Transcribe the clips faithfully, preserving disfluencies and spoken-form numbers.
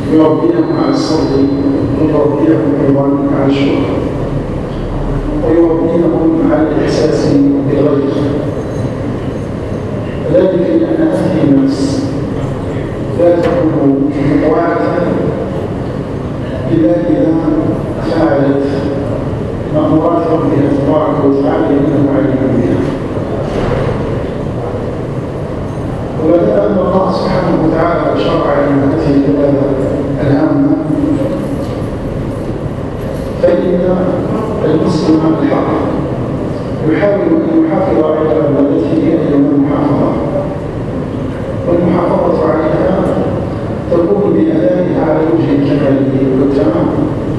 يربيهم على الصبر ويربيهم أيضا على الشكر ويربيهم على الإحساس بالغير. ذلك لأن هذه النفس لا تكون مطوعة إلا إذا فعلت مأمورات ربها تبارك وتعالى إنه عليم بها. وبدأ أن الله سبحانه وتعالى شرع لنا هذه العبادة الهامة، فإن المسلم بالحق يحاول أن يحافظ على عبادته يوم المحافظة، والمحافظة عليها تكون بأدائها على وجه الكمال والتمام.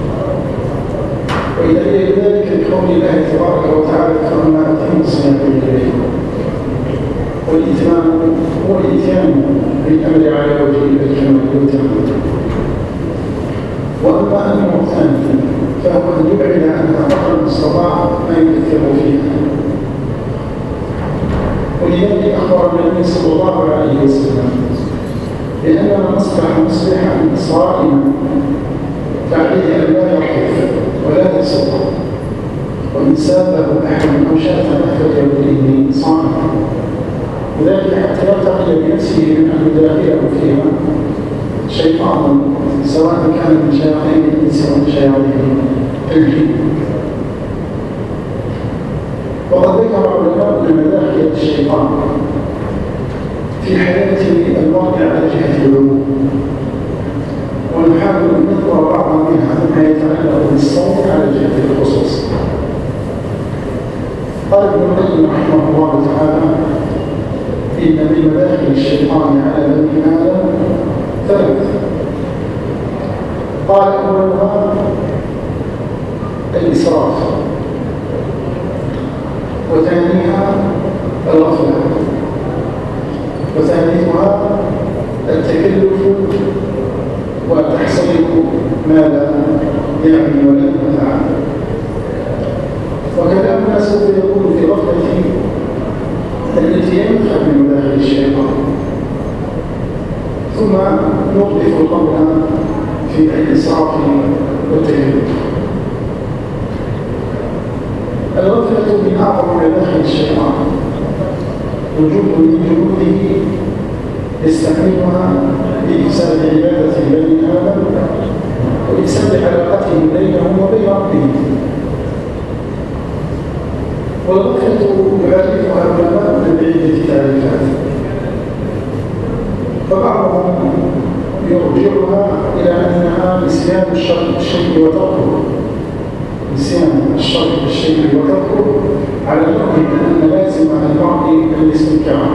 وإلى ذلك بقول الله تبارك وتعالى فما أتم الصيام إليه، والإتمام هو الإتيان بالأمر على وجه الكمال والتمام. وأما الأمر الثاني فهو أن يبعد عنها قدر المستطاع ما يكثر فيها. ولذلك أخبر النبي صلى الله عليه وسلم بأن من أصبح مصلحا صائما فعليه أن لا يرحف ولا يصبر، وإن سابه أحد أو شاتمه فليقل إني صائم، وذلك حتى يرتقي بنفسه من أن يداخله فيها شيطان سواء كان من شياطين الإنس أو من شياطين الجن. وقد ذكر علماء أن مداخل الشيطان في حياة الواقع على جهة العموم، ونحاول أن نذكر بعضا منها مما يتعلق بالصوم على جهة الخصوص. قال ابن القيم رحمه الله تعالى إن من مداخل الشيطان على بني آدم ثلاث. قال أولها الإسراف، وثانيها الغفلة، وثالثها التكلف وتحصيل ما لا يعني ولا ينفع. وكلامنا سوف يكون في غفلة التي ينفع من مداخل الشيطان، ثم نوقف القول في الإسراف والتكلف. الغفلة من أعظم مداخل الشيطان، وجود من جنوده يستعملها لإفساد عبادة بني آدم وإفساد علاقتهم بينهم وبين ربهم. والغفلة يعرفها علماء بعدة تعريفات، فبعضهم يرجعها إلى أنها نسيان الشيء وتركه، نسيان الشر بالشيء وتركه، على الرغم من أن لازم المرء الاستنكار.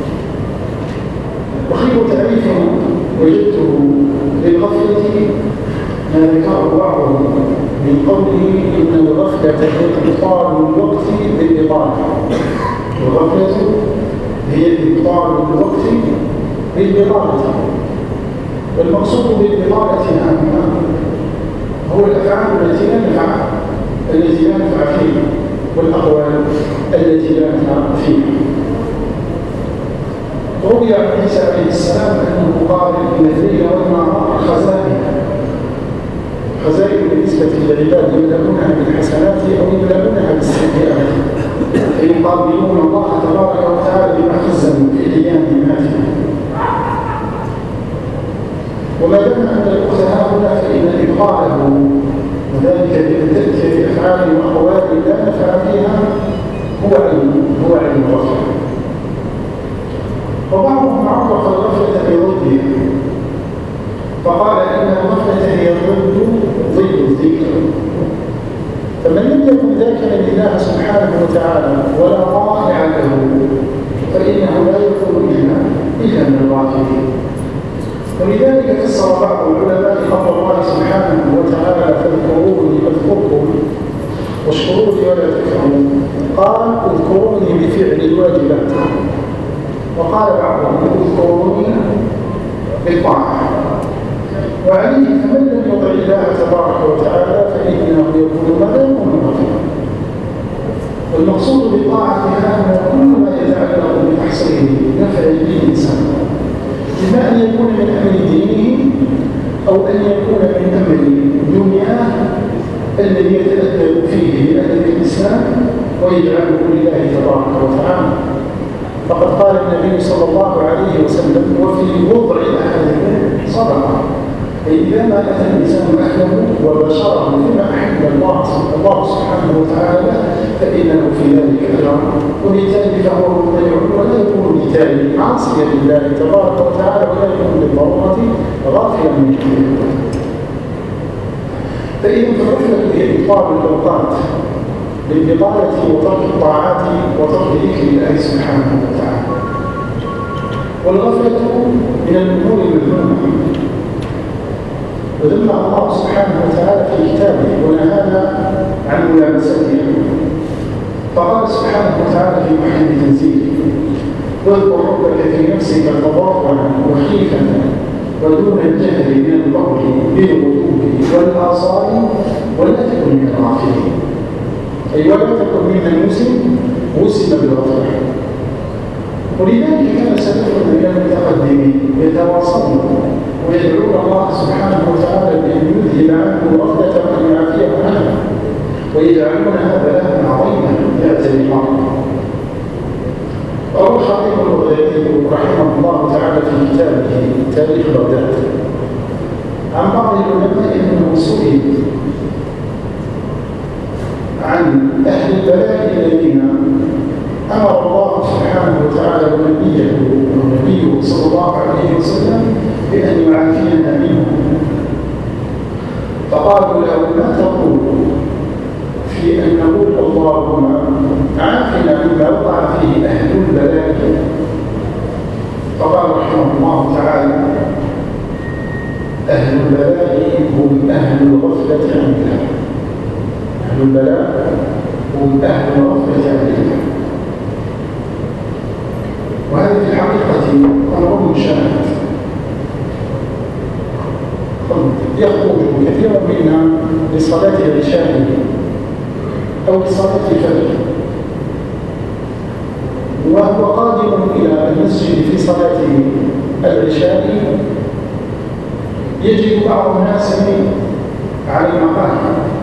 وخير تعريف وجدته للغفلة ما ذكره بعضهم من قوله إن الغفلة هي إبطال الوقت بالإطالة. الغفلة هي إبطال الوقت بالإطالة، والمقصود بالإطالة هنا هو الأفعال التي لا نفع التي لا نفع فيها، والأقوال التي لا نفع فيها. روي عن عيسى عليه السلام أنه قال إن الليل والنهار خزائن، خزائن بالنسبة للعباد يملؤونها بالحسنات أو يملؤونها بالسيئات، فيقابلون الله تبارك وتعالى بما خزنوا في أيام هذه. وما دام أن الوقت هؤلاء فإن إبطاله وذلك بتلك أفعال وأقوال لا نفع فيها هو علم هو علم الغفلة. وبعضهم عرف الغفلة بضدها، فقال إن الغفلة هي ضد ضد الذكر. فمن لم يكن ذاكرا لله سبحانه وتعالى ولا طائعا له فإنه لا يكون إلا إلا من الغافلين. ولذلك فسر بعض العلماء قول الله سبحانه وتعالى فاذكروني أذكركم واشكروني ولا تكفرون، قال اذكروني بفعل الواجبات، وقال بعضهم اذكروني بالطاعة. وعليه فمن لم يطع الله تبارك وتعالى فإنه يكون ماذا يكون غفلا. والمقصود بالطاعة أن كل ما يتعلق بتحصيل نفع للإنسان، إما أن يكون من أمر دينه أو أن يكون من أمر دنياه الذي يتأدب فيه بأدب الإسلام ويجعله لله تبارك وتعالى. فقد قال النبي صلى الله عليه وسلم: وفي وضع أحدكم صدقة. فإذا ما أتى الإنسان أهله وبشره فيما أحب الله الله سبحانه وتعالى فإنه في ذلك أجر، وبالتالي فهو مطيع ولا يكون بالتالي عاصيا لله تبارك وتعالى ولا يكون بالضرورة غافلا من كثير. فإذا الرحلة هي إطلاق الأوقات للبطالة وترك الطاعات وترك ذكر الله سبحانه وتعالى. والغفلة من الأمور المذمومة، وذم الله سبحانه وتعالى في كتابه ونهانا عن ملامستها. فقال سبحانه وتعالى في محكم تنزيله: واذكر ربك في نفسك تضرعا وخيفة ودون الجهل من القول بالغدو والآصال ولا تكن من الغافلين. أي ولا تكن ممن وسم وسم بالغفلة. ولذلك كان سلف النبي المتقدمين يتواصلون ويدعون الله سبحانه وتعالى بأن يذهب عنه الغفلة وأن يعافيه عنها، ويجعلونها بلاء عظيما يأتي المرء. وروى الخطيب البغدادي رحمه الله تعالى في كتابه تاريخ بغداد عن بعض العلماء انه سئل عن اهل البلاء الذين امر الله سبحانه وتعالى ونبيه ونبيه صلى الله عليه وسلم بان يعافينا منهم، فقالوا له: ما تقول في أن نقول اللهم عافنا مما وقع فيه أهل البلاء؟ فقال رحمه الله تعالى: أهل البلاء هم أهل الغفلة عن الله. أهل البلاء هم أهل الغفلة عن الله. وهذه في الحقيقة أمر مشاهد يخرج كثيرا منا لصلاة العشاء أو لصلاة الفجر، وهو قادم إلى المسجد في صلاة العشاء يجد بعض الناس على المقام،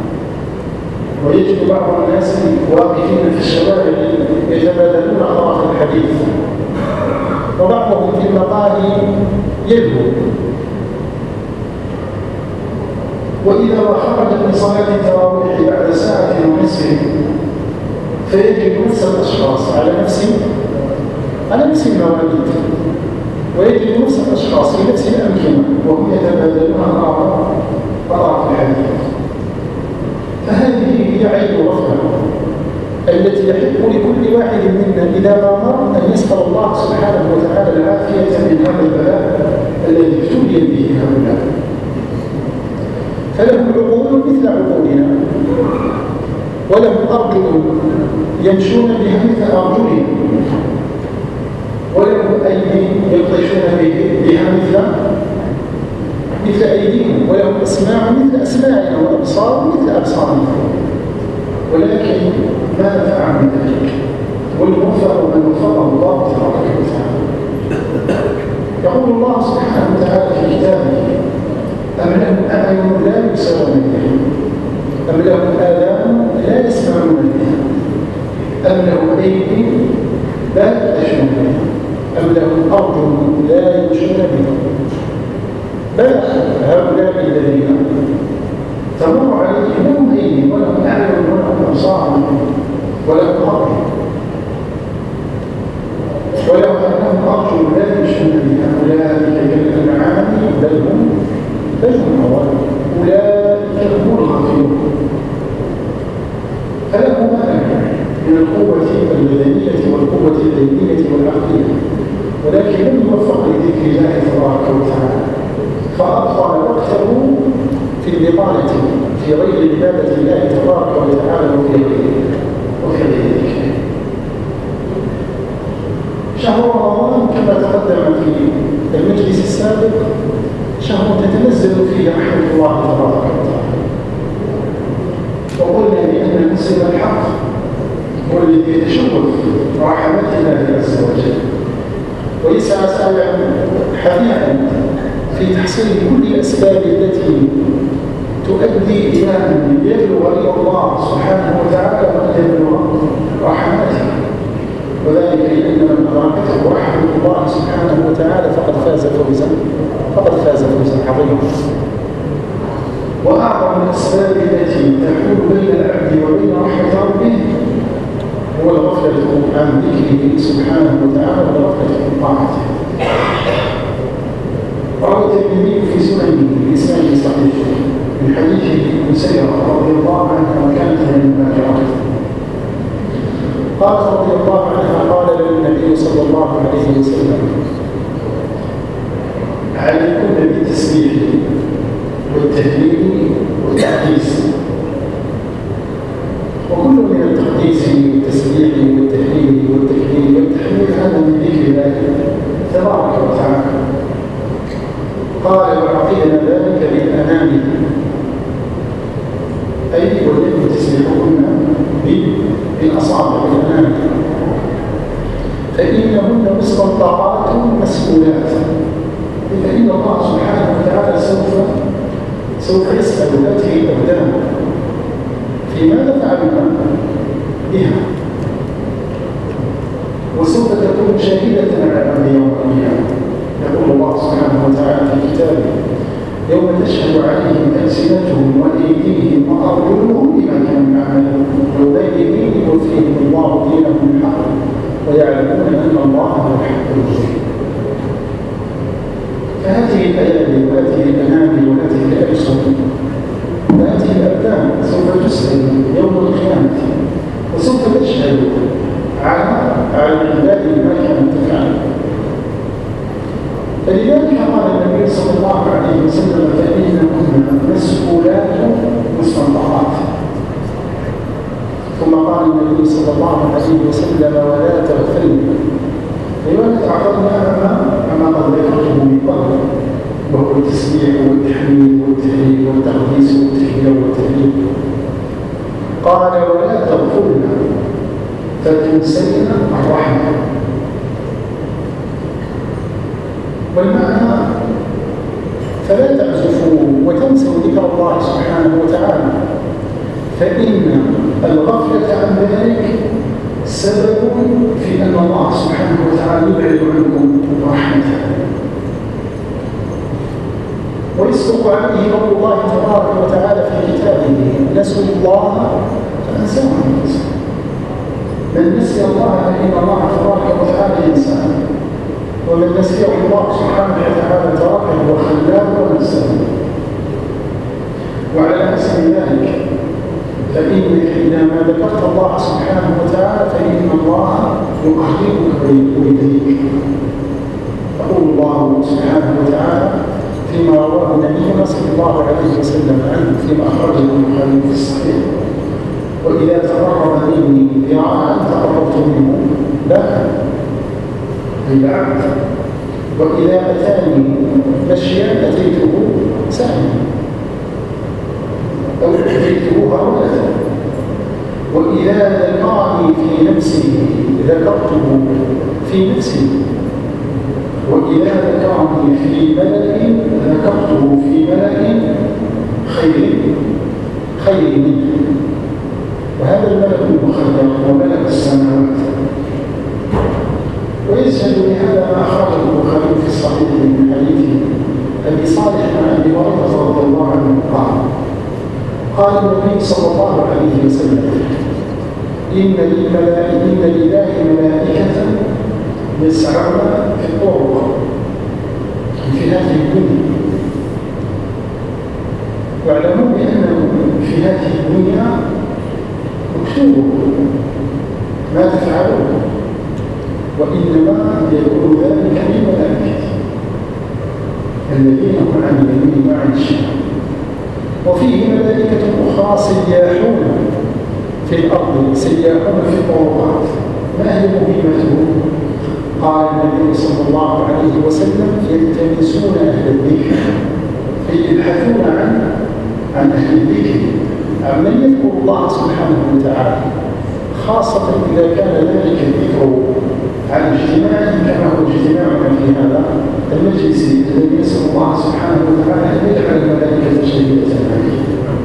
ويجد بعض الناس واقفين في الشوارع يتبادلون أطراف الحديث، وبعضهم في المقاهي يلهو. وإذا خرج من صلاة التراويح بعد ساعة ونصف فيجد نفس الأشخاص على نفس على نفس المواليد، ويجد نفس الأشخاص في نفس الأمكنة وهم يتبادلون أطراف الحديث. فهذه هي عين الغفلة التي يحق لكل واحد منا إذا ما مر أن يسأل الله سبحانه وتعالى العافية من هذا البلاء الذي ابتلي به هؤلاء. فلهم عقول مثل عقولنا، ولهم أرجل يمشون بها مثل أرجلهم، ولهم أيدي يبطشون بها مثل مثل أيديهم، ولهم أسماع مثل أسماعنا، وأبصار مثل أبصارنا. ولكن ما نفع من ذلك؟ والموفق من وفقه الله تبارك وتعالى. يقول الله سبحانه وتعالى في كتابه: أم لهم أعين لا يبصرون بها، أم لهم آذان لا يسمعون بها، أم لهم أيدي لا يبطشون بها، أم لهم أرجل لا يمشون بها. بل هؤلاء الذين تمر عليهم لهم أيدي ولهم أعين ولهم أبصار ولهم أرجل، ولو أنهم أرجل لا يمشون بها أولئك كالأنعام بل هم بل هم أولئك أولئك هم الغافلون. فله مال من القوة البدنية والقوة الذهنية والعقلية، ولكن لم يوفق لذكر الله تبارك وتعالى، فأبطل وقته في البطالة في غير عبادة الله تبارك وتعالى وفي غيره وفي غير ذكره. شهر رمضان كما تقدم في المجلس السابق شهر تتنزل فيه رحمة الله تبارك وتعالى، وقلنا بأن المسلم الحق هو الذي يتشرف برحمة الله عز وجل ويسعى سعيا حثيثا في تحصيل كل الأسباب التي تؤدي إلى أن يبلغ إلى الله سبحانه وتعالى وأن يبلغ رحمته، وذلك لأن من أدركته رحمة الله سبحانه وتعالى فقد فاز فوزا فقد فاز فوزا عظيما. وأعظم الأسباب التي تحول بين العبد وبين رحمة ربه هو الغفلة عن ذكره سبحانه وتعالى والغفلة عن طاعته. روى الترمذي في سننه بإسناد صحيح من حديث ابن سيرة رضي الله عنها وكانت من المهاجرات قالت رضي الله عنها قال للنبي صلى الله عليه وسلم: عليكم بالتسبيح والتهليل والتقديس. وكل من التقديس والتسبيح والتهليل والتكبير والتحميد هذا من ذكر الله تبارك وتعالى. قال: وعقدنا ذلك بالأنامل، أي والذين تسبحون بالأصابع بالأنامل، فإنهن مستنطقات مسؤولات، فإن الله سبحانه وتعالى سوف سوف يسأل هذه الأبدان في ماذا فعلنا بها، وسوف تكون شاهدة على الأمر يوم القيامة. يقول الله سبحانه وتعالى في كتابه: يوم تشهد عليهم ألسنتهم وأيديهم وأرجلهم بما كانوا يعملون يومئذ يوفيهم الله دينهم الحق ويعلمون أن الله هو الحق المبين. فهذه الأيادي وهذه الأنامل وهذه الألسن وهذه الأبدان سوف تسأل يوم القيامة، وسوف تشهد على على العباد بما كانت تفعل. فلذلك قال النبي صلى الله عليه وسلم: فإنهن مسؤولات مستنطقات. ثم قال النبي صلى الله عليه وسلم: ولا تغفلن. لماذا تعرضنا أما قد ذكرته من قبل، وهو التسبيح والتحميد والتهليل والتقديس والتحية والتهليل. قال: ولا تغفلن فتنسين الرحمة. والمعنى فلا تعزفوا وتنسوا ذكر الله سبحانه وتعالى، فإن الغفلة عن ذلك سبب في أن الله سبحانه وتعالى يبعد عنكم رحمته. ويصدق عليه قول الله تبارك وتعالى في كتابه: نسوا الله فأنساهم. من نسي الله فإن الله تبارك وتعالى ينساه، ومن نسيه الله سبحانه وتعالى تركه وخلاه ونساه. وعلى حسب ذلك فإنك إذا ما ذكرت الله سبحانه وتعالى فإن الله يقربك ويديك. يقول الله سبحانه وتعالى فيما رواه نبينا صلى الله عليه وسلم عنه فيما أخرجه البخاري في الصحيح: وإذا تقرب مني ذراعا تقربت منه باعا، أي بعد. وإذا أتاني مشيا أتيته سعيا أو أتيته هرولة. وإذا ذكرني في نفسي ذكرته في نفسي، وإذا ذكرني في ملأ ذكرته في ملأ خير خير منه. وهذا الملك المخير وملك السماوات. ويشهد بهذا ما أخرجه البخاري في الصحيح من حديث أبي صالح عن أبي هريرة رضي الله عنه قال: قال النبي صلى الله عليه وسلم: إن لله ملائكة يسعون في الطرق في هذه الدنيا. واعلموا بأنه في هذه الدنيا مكتوب ما تفعلون، وإنما يكون ذلك للملائكة الذين هم عن اليمين وعن الشمال. وفيه ملائكة أخرى سياحون في الأرض سياحون في الطرقات. ما هي مهمتهم؟ قال النبي صلى الله عليه وسلم: يلتمسون أهل الذكر، أي يبحثون عن عن أهل الذكر، عن من يذكر الله سبحانه وتعالى خاصة إذا كان ذلك الذكر عن اجتماع كما هو اجتماعنا في هذا المجلس الذي يسأل الله سبحانه وتعالى أن يجعل الملائكة شهيدة عليه.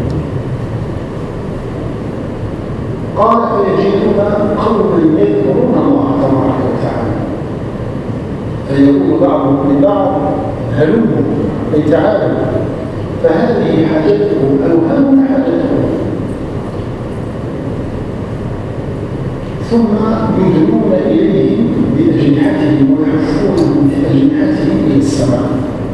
قال فيجدون قوما يذكرون الله تبارك وتعالى فيقول بعضهم لبعض هلموا أي تعالوا فهذه حاجتهم أو هلم حاجتهم، ثم يدعون إليهم بأجنحتهم ويحفونهم بأجنحتهم إلى السماء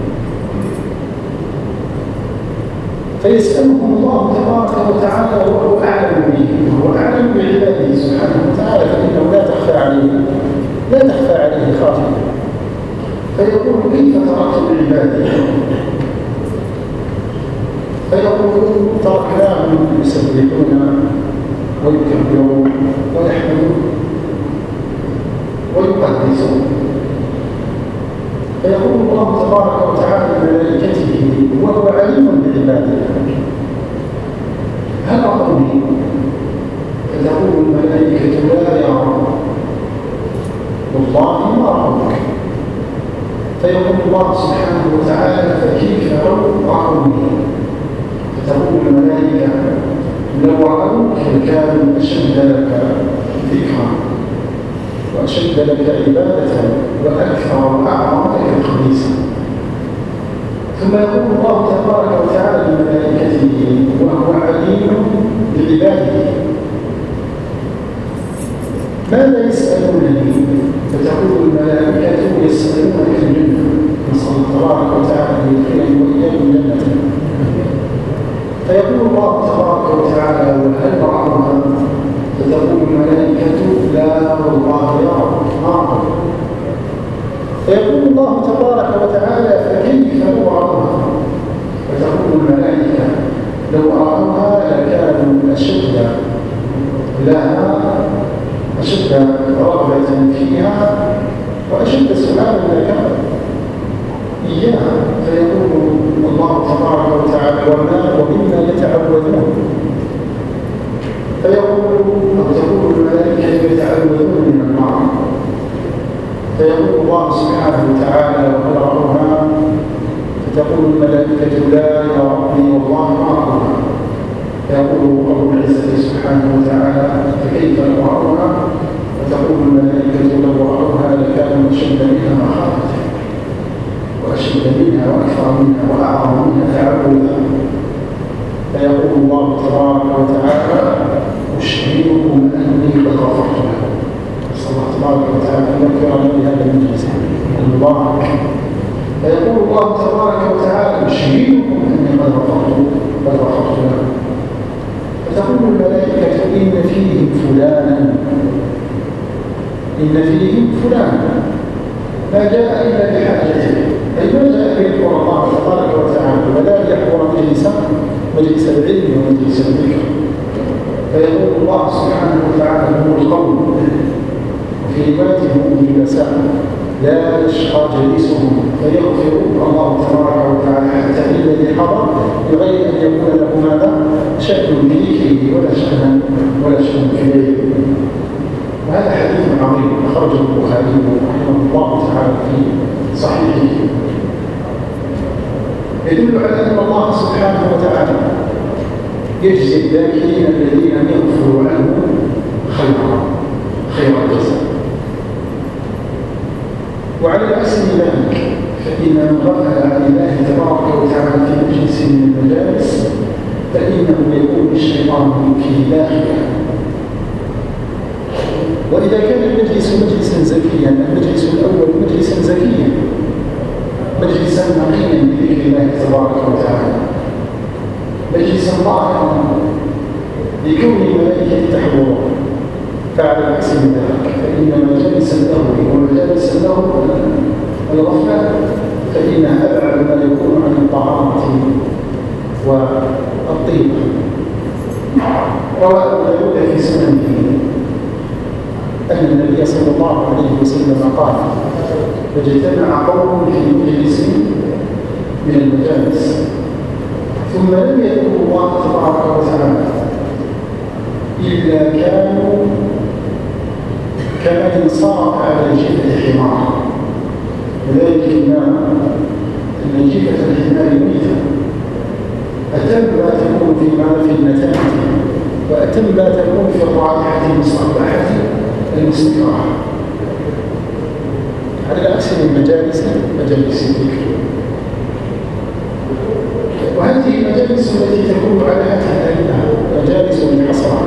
فيسألهم الله تبارك وتعالى وهو أعلم بهم وهو أعلم بعباده سبحانه وتعالى فإنه لا تخفى عليه لا تخفى عليه خافية. فيقول كيف تركت عبادي؟ فيقولون تركناهم يسبحون ويكبرون ويحمدون ويقدسون. فيقول الله تبارك وتعالى لملائكته وهو عليم بعباده هل رأوني؟ فتقول الملائكة لا يا رب والله ما رأوك. فيقول الله سبحانه وتعالى فكيف رأوني؟ فتقول الملائكة لو رأوك كانوا أشد لك ذكرا وأشد لك عبادة وأكثر وأعظم لك تقديسا. ثم يقول الله تبارك وتعالى لملائكته وهو عليم بعباده ماذا يسألونني؟ فتقول الملائكة يسألونك الجنة نسأل الله تبارك وتعالى أن يدخلني وإياكم جنة. فيقول الله تبارك وتعالى وهل رأوها؟ فتقول الملائكة لا والله يا رب. فيقول الله تبارك وتعالى فكيف لو رأوها؟ فتقول الملائكة لو رأوها لكانوا أشد لها أشد رغبة فيها وأشد سؤالا لك إياها. فيقول الله تبارك وتعالى وما ومما يتعوذون. فيقول أو تقول الملائكة يتعوذون من النار. فيقول الله سبحانه وتعالى وهل رأوها؟ فتقول الملائكة لا يا ربي والله ما رأوها. فيقول رب العزة سبحانه وتعالى فكيف لو رأوها؟ فتقول الملائكة لو رأوها لكانوا أشد منها مخافة وأشد منها وأكثر منها وأعظم منها تعبدا. فيقول الله تبارك وتعالى أشهدكم أني قد غفرت لكم. نسأل الله تبارك وتعالى أن يغفر لنا بهذا المجلس المبارك. فيقول الله تبارك وتعالى أشهدكم أني قد غفرت قد غفرت لكم. فتقول الملائكة إن فيهم فلانا إن فيهم فلانا ما جاء إلا بحاجته أي ما جاء ليذكر الله تبارك وتعالى ولا ليحضر مجلسا مجلس العلم ومجلس الذكر. فيقول الله سبحانه وتعالى هو القوم وفي روايته جلساء لا يشقى جليسهم فيغفر الله تبارك وتعالى حتى الذي حضر بغير أن يكون له ماذا شأن بذكره ولا شأن ولا شأن في غيره. وهذا حديث عظيم أخرجه البخاري رحمه الله تعالى في صحيحه يدل على أن الله سبحانه وتعالى يجزي الذاكرين الذين لم يغفروا عنه خيرا خير الجزاء. وعلى عكس ذلك فإن من غفل عن الله تبارك وتعالى في مجلس من المجالس فإنه يكون الشيطان في داخله. وإذا كان المجلس مجلسا زكيا المجلس الأول مجلسا زكيا مجلسا نقيا بذكر الله تبارك وتعالى مجلسا ظاهرا لكون الملائكة تحضره، فعلى عكس ذلك فإن مجالس الأول ومجالس الأول الغفلة فإنها أبعد ما يكون عن الطهارة والطيب. روى أبو داود في سننه أن النبي صلى الله عليه وسلم قال فاجتمع قوم في مجلس من المجالس ثم لم يذكروا الله تبارك وتعالى إلا كانوا كمن صار على جبهة حمار، وذلك أن جبهة الحمار ميتة أتم لا تكون في ما في النتائج، وأتم لا تكون في الرائحة المصبحة المستراحة، على العكس من مجالس مجالس الذكر. وهذه المجالس التي تكون على هذه مجالس منحصرة.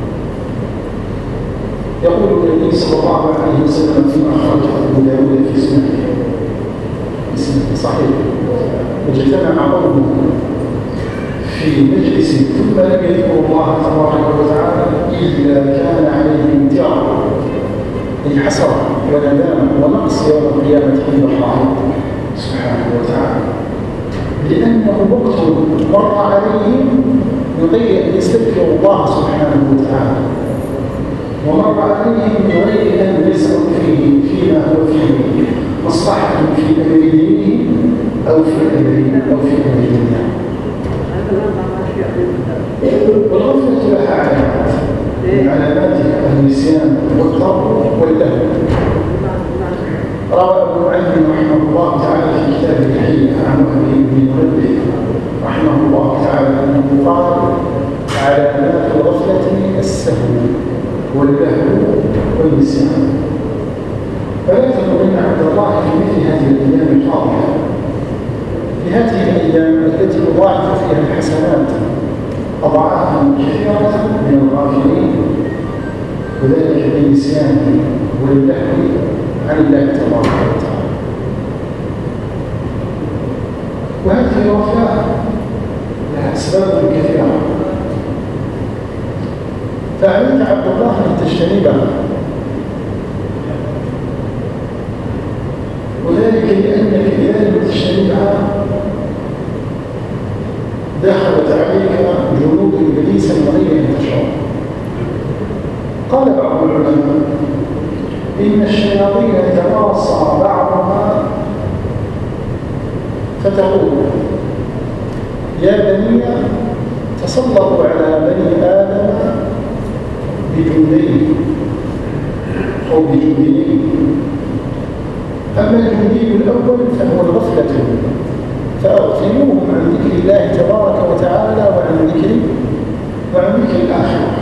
يقول النبي صلى الله عليه وسلم فيما أخرجه أبو داود في سنته بسند صحيح: اجتمع قوم في مجلس ثم لم يذكروا الله تبارك وتعالى إلا كان عليهم امتراء، أي حسرة وندامة ونقص يوم القيامة عند الله سبحانه وتعالى، لأنه وقت مر عليهم من غير أن يستذكروا الله سبحانه وتعالى، ومر عليهم من غير أن يسعوا فيه فيما هو فيه مصلحة في أمر دينهم أو في أمر أو في أمر دنيا. والغفلة لها علامات، من علاماتها النسيان والضرب واللهو. روى ابن عين رحمه الله تعالى في كتابه الحلية عن وهب بن منبه رحمه الله تعالى أنه قال: علامات الغفلة السهو واللهو والنسيان. فلا تظن عبد الله في مثل هذه الأيام الفاضلة، في هذه الأيام التي يضاعف فيها الحسنات أضعافا كثيرة من الغافلين، وذلك بالنسيان واللهو عن الله تبارك وتعالى. وهذه الوفاة لها أسباب كثيرة، فعليك عبد الله أن تجتنبها، وذلك لأنك إذا لم تجتنبها دخلت عليك جنود إبليس من غير أن تشعر. قال بعض العلماء: إن الشياطين يتواصى بعضها فتقول: يا بني تسلطوا على بني آدم بجندين أو بجندين. أما الجندي الأول فهو الغفلة، فأغفلوهم عن ذكر الله تبارك وتعالى وعن ذكر وعن ذكر الآخرة،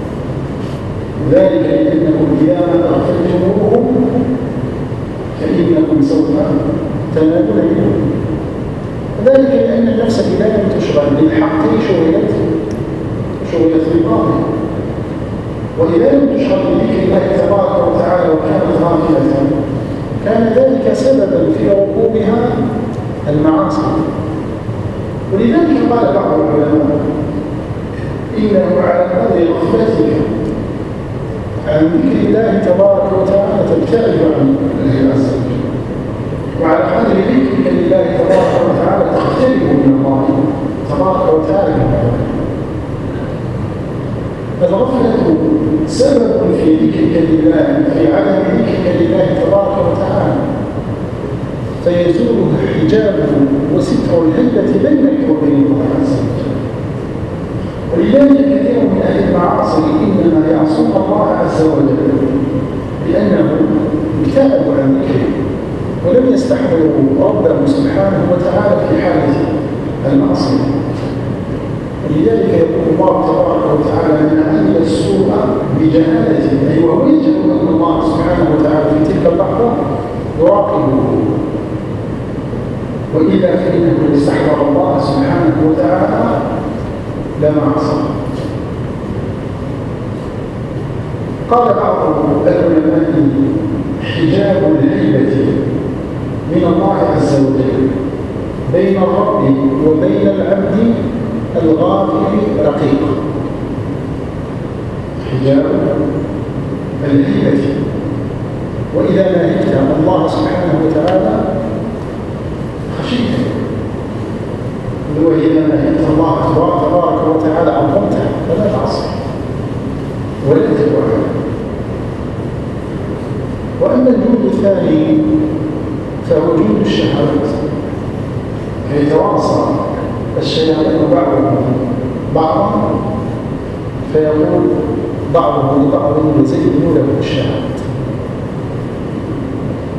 ذلك لأنكم إذا ما أغفلتموهم فإنكم سوف تنالون منهم، ذلك لأن النفس إذا لم تشغل بالحق شغلت شغلت بالباطل، وإذا لم تشغل بذكر الله تبارك وتعالى وكانت غافلة كان ذلك سببا في ركوبها المعاصي. ولذلك قال بعض العلماء: إنه على قدر غفلتك عن ذكر الله تبارك وتعالى تبتعد عن الله عز وجل، وعلى قدر ذكرك لله تبارك وتعالى تختلف من الله تبارك وتعالى. فالغفلة سبب في ذكرك لله، في عدم ذكرك لله تبارك وتعالى، فيزول حجابه وستر الهيبة بينك وبين الله عز وجل. ولذلك كثير من أهل المعاصي إنما يعصون الله عز وجل لأنهم ابتعدوا عن ذكره ولم يستحضروا ربه سبحانه وتعالى في حالة المعصية. ولذلك يقول الله تبارك وتعالى: من عمل السوء بجهالة، أي وهو يجهل أن الله سبحانه وتعالى في تلك اللحظة يراقبه، وإذا فإنه استحضر الله سبحانه وتعالى لما عصى. قال بعض العلماء: حجاب الهيبة من الله عز وجل بين الرب وبين العبد الغافل رقيق. حجاب الهيبة، وإذا ناهيت الله سبحانه وتعالى خشيته، وإذا ناهيت الله تبارك وتعالى عظمته فلا تعصي ولا تتوعد. وأما الجود الثاني فهو جود الشهوات، فيتواصى الشياطين بعضهم بعضا فيقول بعضهم لبعض وزينوا له الشهوات،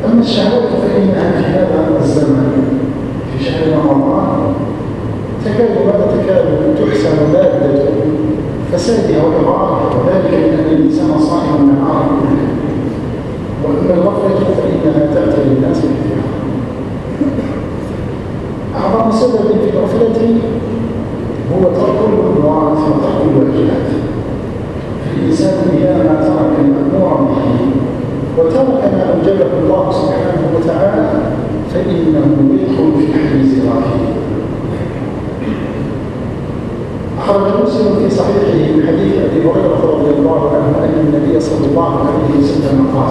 أما الشهوات فإنها في هذا الزمن في شهر رمضان تكاد ولا تكاد تحسن مادة فسادها وإضرارها، وذلك لأن الإنسان صائم النهار كله. وأما الغفلة فإنها تأتي للناس كثيرا. أعظم سبب في الغفلة هو ترك المأمورات وترك الواجبات. الإنسان إذا ما ترك المأمور به وترك ما أوجبه الله سبحانه وتعالى فإنه يدخل في حيز غافل. أخرج مسلم في صحيحه من حديث أبي هريرة رضي الله عنه أن النبي صلى الله عليه وسلم قال: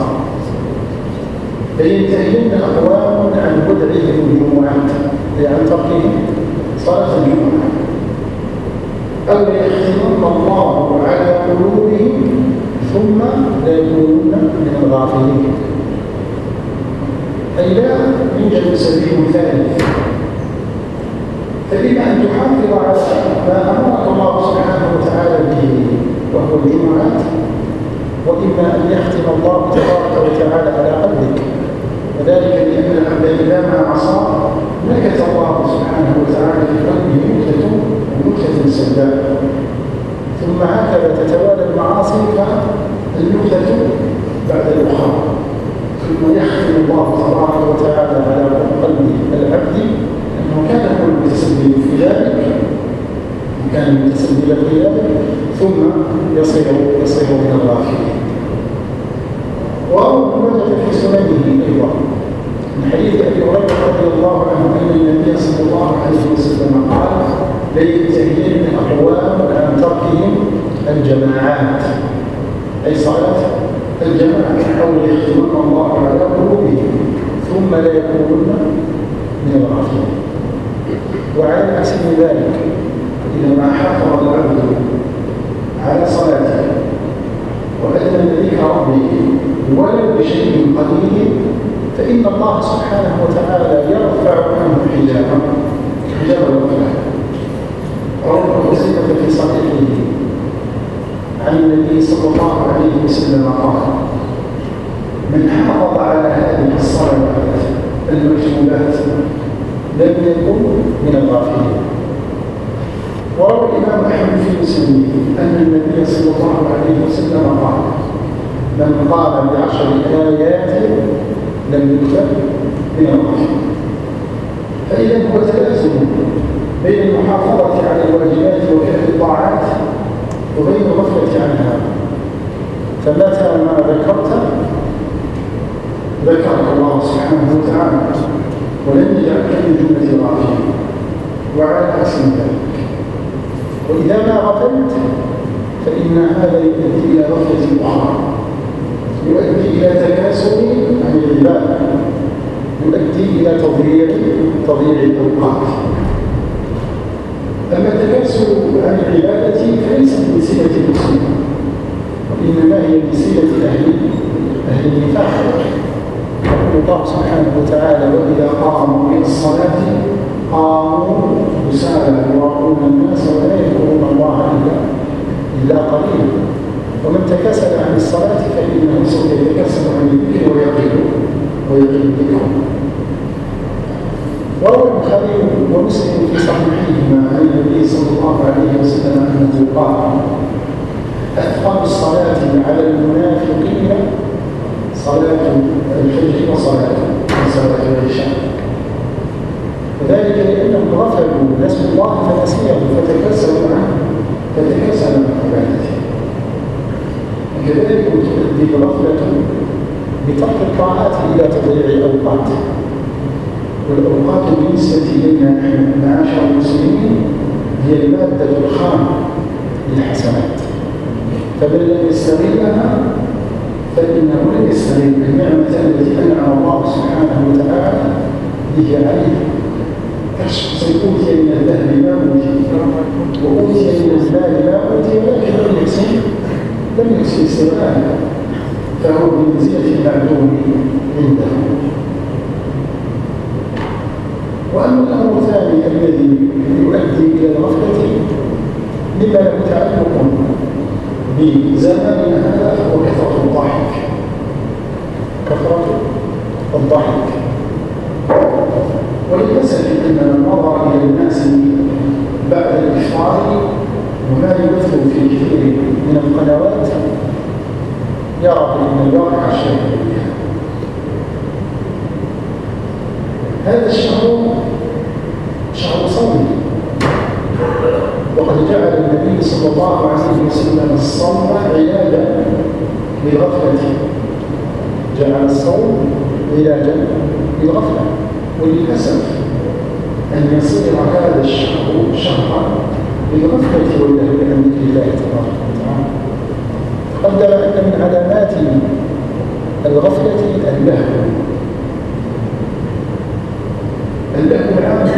لينتهين أقوام عن بدعهم الجمعات، أي عن تركهم صلاة الجمعة، أو ليختمن الله على قلوبهم ثم لا يكونون من الغافلين، أي لا يوجد سبيل ثالث. فإما أن تحافظ على ما أمرك الله سبحانه وتعالى به وهو الجمعات، وإما أن يختم الله تبارك وتعالى على قلبك، وذلك لأن العبد إذا ما عصى نكت الله سبحانه وتعالى في قلبه نكتة ونكتة سوداء، ثم هكذا تتوالى المعاصي فالنكتة بعد الأخرى، ثم يختم الله تبارك وتعالى على قلب العبد أنه كان هو المتسبب في ذلك، كان متسببا في ذلك، ثم يصير يصير من الغافلين. ووجد في سننه أيضا من حديث أبي هريرة رضي الله عنه أن النبي صلى الله عليه وسلم قال: لينتهين أقوام عن تركهم الجماعات، أي صلاة الجماعة، أو ليختمن الله على قلوبهم ثم لا يكونون من الغافلين. وعلى عكس ذلك إذا ما حافظ العبد على صلاته وأذن ذكر ربه ولو بشيء قليل فإن الله سبحانه وتعالى يرفع عنه حجابا حجاب الغفلة. رواه خزيمة في صحيحه عن النبي صلى الله عليه وسلم قال: من حافظ على هذه الصلوات المكتوبات لم يكن من الغافلين. وروى الإمام أحمد في مسلمه أن النبي صلى الله عليه وسلم قال: من قام بعشر آيات لم يكتب من الغافلين. فإذا هو تلازم بين المحافظة على الواجبات وفعل الطاعات وبين الغفلة عنها. فمتى ما ذكرت ذكرك الله سبحانه وتعالى ولن يجعلك من جملة الغافلين، وعلى عكس ذلك. وإذا ما غفلت فإن هذا يؤدي إلى غفلة أخرى، يؤدي إلى تكاسل عن العبادة، يؤدي إلى تضييع تضييع الأوقات. أما التكاسل عن العبادة فليس من سيرة المسلم، وإنما هي من سيرة أهل أهل النفاق. يقول الله سبحانه وتعالى: وإذا قاموا إلى الصلاة قاموا كسالى يراءون الناس ولا يذكرون الله إلا إلا قليلا. ومن تكاسل عن الصلاة فإنه سوف يتكاسل عن الذكر ويقل ويقل ذكره. وروى البخاري ومسلم في صحيحيهما عن النبي صلى الله عليه وسلم أنه قال: أثقل الصلاة على المنافقين صلاة الفجر وصلاة صلاة العشاء. وذلك لأنهم غفلوا نسوا الله فنسيهم فتكاسلوا عنه فتكاسلوا عن عبادته. وكذلك تؤدي الغفلة بترك الطاعات إلى تضييع الأوقات، والأوقات بالنسبة إلينا نحن معاشر المسلمين هي المادة الخام للحسنات، فمن لم يستغلها فإنه لم يستغل النعمة التي أنعم الله سبحانه وتعالى به عليه. كشخص أوتي من الذهب ما أوتي وأوتي من المال ما أوتي، ولكن لم يحسن لم يحسن استغلاله، فهو بمنزلة المعدوم عنده. وأما الأمر الثاني الذي يؤدي إلى الغفلة لما له تعلق بزماننا هذا هو كثرة الضحك. كثرة الضحك. وللأسف أن من نظر إلى الناس بعد الإفطار وما يبث في كثير من القنوات يرى أن الواقع شيء. هذا الشهر شهر صوم، وقد جعل النبي صلى الله عليه وسلم الصوم علاجا للغفلة، جعل الصوم علاجا للغفلة. وللأسف أن يصير هذا الشهر شهرا للغفلة واللهو عن ذكر الله تبارك وتعالى. قدر أن من علامات الغفلة اللهو، اللهو العام.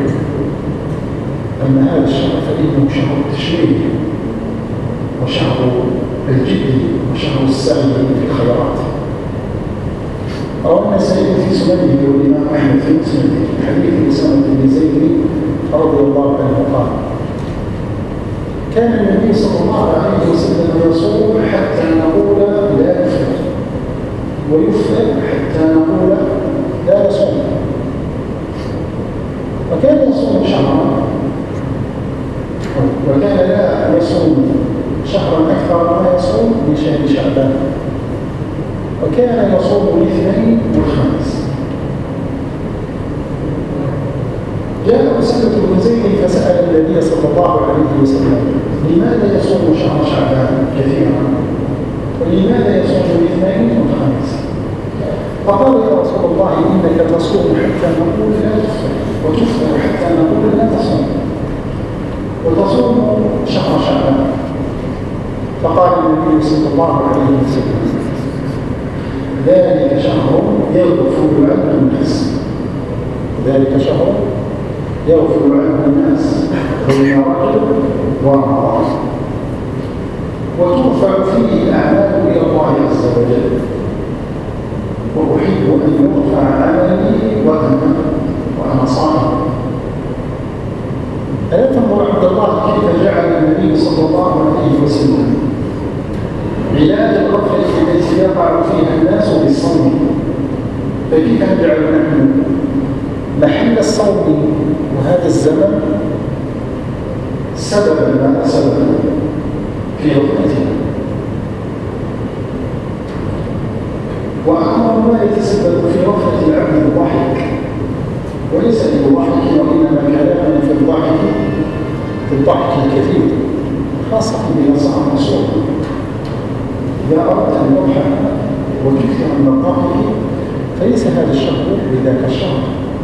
أما هذا الشهر فإنه شهر التشريع وشهر الجد وشهر السعي في الخيرات. روى النسائي في سننه والإمام أحمد في مسنده حديث أسامة بن زيد رضي الله عنه قال: كان النبي صلى الله عليه وسلم يصوم حتى نقول لا يفطر، ويفطر حتى نقول لا يصوم. وكان يصوم شهرا، وكان لا يصوم شهرا أكثر ما يصوم من شهر شعبان، وكان يصوم الاثنين والخميس. جاء أسامة بن زيد فسأل النبي صلى الله عليه وسلم: لماذا يصوم شهر شعبان كثيرا ولماذا يصوم الاثنين والخميس؟ فقال: يا رسول الله، إنك تصوم حتى نقول لا تفطر، وتفطر حتى نقول لا تصوم، وتصوم شهر شعبان. فقال النبي صلى الله عليه وسلم: ذلك شهر يغفل عنه الناس، ذلك شهر يغفل عنه الناس بين رجل وامرأة، وترفع فيه الأعمال إلى الله عز وجل، وأحب أن يرفع عملي وأنا وأنا صائم. ألا تنظر عبد الله كيف جعل النبي صلى الله عليه وسلم علاج الغفلة التي يقع فيها الناس بالصوم، فكيف نجعل نحن محل الصوم وهذا الزمن سببا لا سببا في غفلتنا. وأكثر ما يتسبب في غفلة العبد الضحك، وليس بالضحك وإنما كلامنا في الضحك في الضحك الكثير، خاصة إذا صار مصروف. إذا أردت أن تضحك وتكثر من الضحك فليس هذا الشهر بذاك الشهر،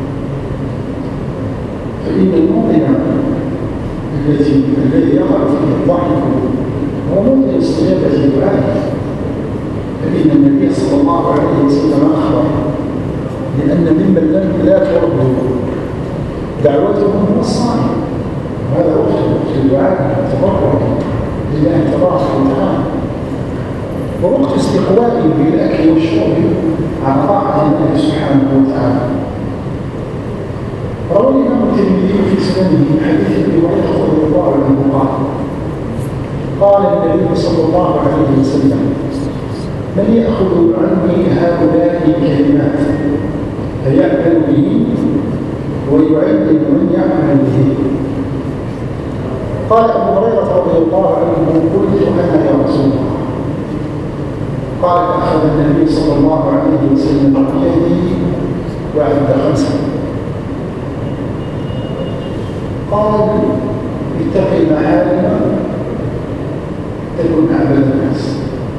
فإن الموطن الذي الذي يقع فيه الضحك هو موطن استجابة الدعاء. فإن النبي صلى الله عليه وسلم أخبر لأن ممن لا ترد دعوتهم هو الصائم، وهذا وقت الدعاء تضرع لله تبارك وتعالى، ووقت استقوائه بالأكل والشرب على طاعة الله سبحانه وتعالى. روى الإمام الترمذي في سننه حديث ابي هريرة رضي الله عنه قال: قال النبي صلى الله عليه وسلم: من يأخذ عني هؤلاء الكلمات فيعمل به ويعلم من يعمل به؟ قال أبو هريرة رضي الله عنه: قلت أنا يا رسول الله. قال: أخذ النبي صلى الله عليه وسلم بيدي وعد خمسة. قال: اتق المحارم تكن أعبد الناس،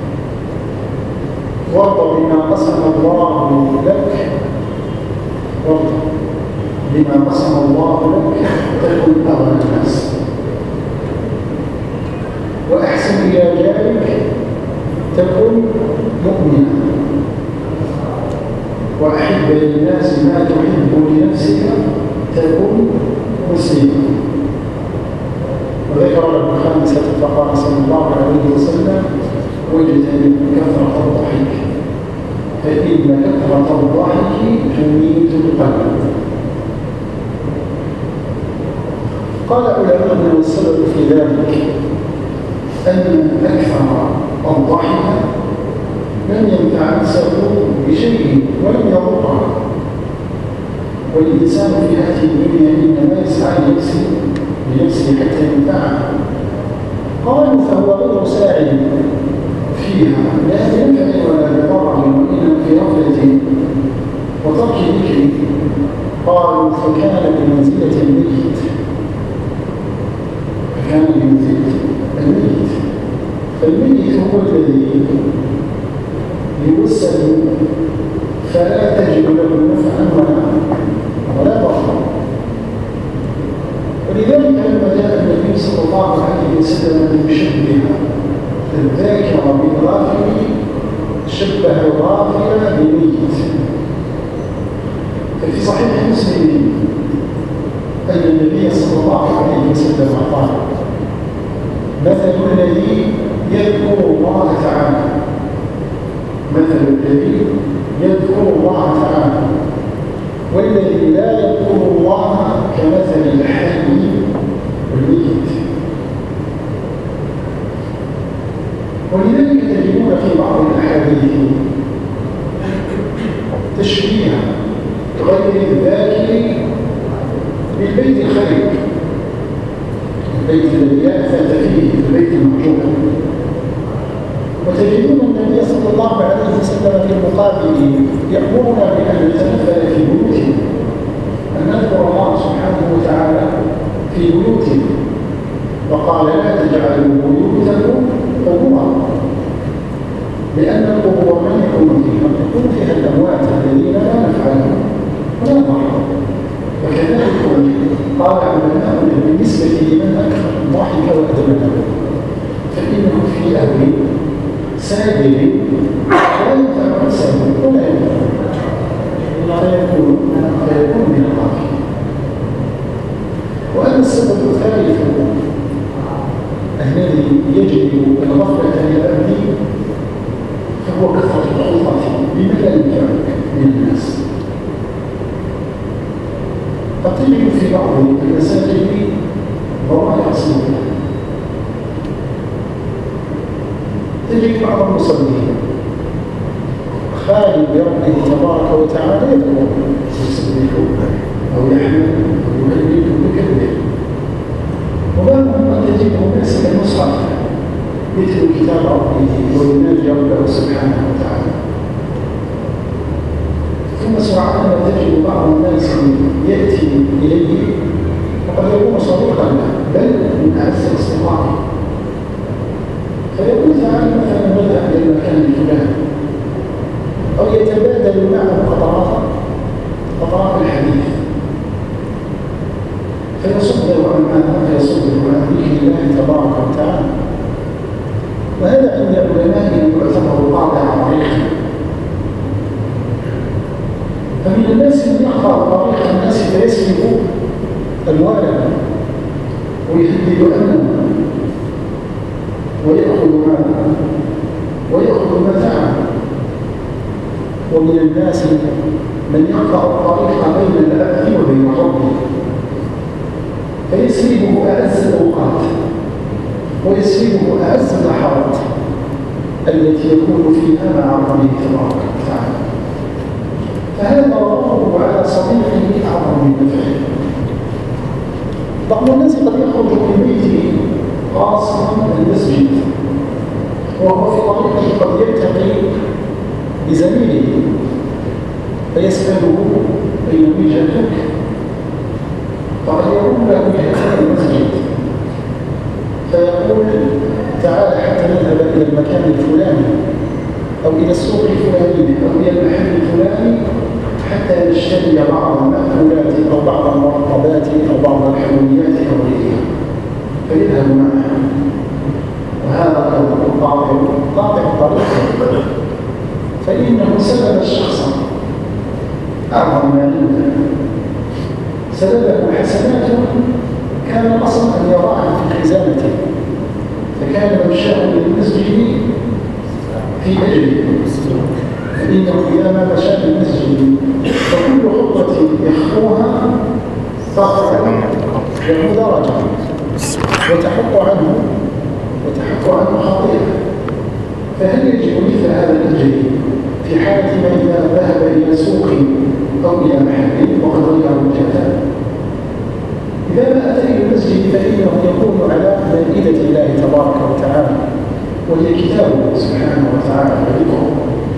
وارض بما قسم الله لك وارض بما قسم الله لك تكن أغنى الناس، وأحسن إلى جارك تكن مؤمنا، وأحب للناس ما تحب لنفسك تكن مسلما. وذكر له الخامسة فقال صلى الله عليه وسلم: واجتنب كثرة الضحك فإن كثرة الضحك تميت القلب. قال علماؤنا والسبب في ذلك أن أكثر الضحك لم ينفع نفسه بشيء ولم يضره، والإنسان في هذه الدنيا إنما يسعى لنفسه بنفسه حتى ينفعه. قالوا فهو غير ساعد فيها لا بنفع ولا بضر، وإنما في غفلة وترك ذكره. قالوا فكان بمنزلة الميت، فكان بمنزلة الميت. فالميت هو الذي يوسل فلا تجد له نفعا ولا ولا ضرا. ولذلك لما جاء النبي صلى الله عليه وسلم يشبه الذاكر بالغافل شبه الغافل بالميت. ففي صحيح مسلم أن النبي صلى الله عليه وسلم قال: مثل الذي يذكر الله تعالى مثل الذي يذكر الله تعالى والذي لا يذكر الله كمثل الحي والميت. ولذلك تجدون في بعض الأحاديث تشبيه غير الذاكر بالبيت الخير، البيت الذي لا فات فيه، البيت المحجوب. وتجدون النبي صلى الله عليه وسلم في المقابل يأمرنا بأن نتنفل في بيوتنا، أن نذكر الله سبحانه وتعالى في بيوتنا، وقال: لا تجعلوا بيوتكم قبورا، لأن القبور من يكون فيها؟ يكون فيها الأموات الذين لا نفع لهم ولا ضر. وكذلك قال علماؤنا بالنسبة لمن أكثر ضحك وأدب فإنه في أمر سابق لا ينفع نفسه ولا ينفع، فيكون فيكون من الغافل. وأما السبب الثالث الذي يجلب الغفلة للعبد فهو كثرة الخلطة بما لا ينفع من الناس. قد تجد في بعض المساجد روائع صوفية، تجد بعض المصلين خالي بربه تبارك وتعالى يدعو يسبح أو يحمد أو يهلل ويكبر، وبعضهم قد تجده ماسك المصحف يتلو كتاب ربه ويناجي ربه سبحانه وتعالى. ثم سرعان ما تجد بعض الناس يأتي إليه وقد يكون صديقا له بل من أعز أصدقائه، فيقول: تعالى مثلا نذهب إلى المكان الفلاني، أو يتبادل معه قطرات قطرات الحديث، فيصدر عن ماذا؟ فيصدر عن ذكر الله تبارك وتعالى. وهذا عند علمائنا يعتبر قاطع طريقا. فمن الناس من يقطع طريق الناس فيسلب أموالهم ويهدد أمنهم ويأخذ مالهم ويأخذ متاعهم. ومن الناس من يقطع الطريق بين العبد وبين ربه فيسلبه أعز الأوقات ويسلبه أعز اللحظات التي يكون فيها مع ربه تبارك وتعالى. فهذا ضرره على صديقه أعظم من نفعه. بعض الناس قد يخرج من بيته قاصدا المسجد وهو في طريقه قد يلتقي بزميله فيسأله: أين وجهتك؟ فقد يقول له: وجهتك المسجد، فيقول: تعال حتى نذهب إلى المكان الفلاني أو إلى السوق الفلاني أو إلى المحل الفلاني حتى نشتري بعض المأكولات أو بعض المرطبات أو بعض الحلويات أو غيرها، فيذهب معه. وهذا قاطع قاطع الطريق، فإنه سبب الشخص أعظم ما عنده، سببه حسناته كان الأصل أن يضعها في خزانته، فكان مشاه للمسجد في أجله، فإنه إذا ما مشى للمسجد فكل خطوة يخطوها ترفع له درجة وتحط عنه وتحط عنه خطيئة. فهل يجب مثل هذا الأجر في حالة ما إذا ذهب إلى سوق أو إلى محل وقد غير وجهته؟ إذا ما أتى إلى المسجد فإنه يكون على مائدة الله تبارك وتعالى، وهي كتابه سبحانه وتعالى وذكره،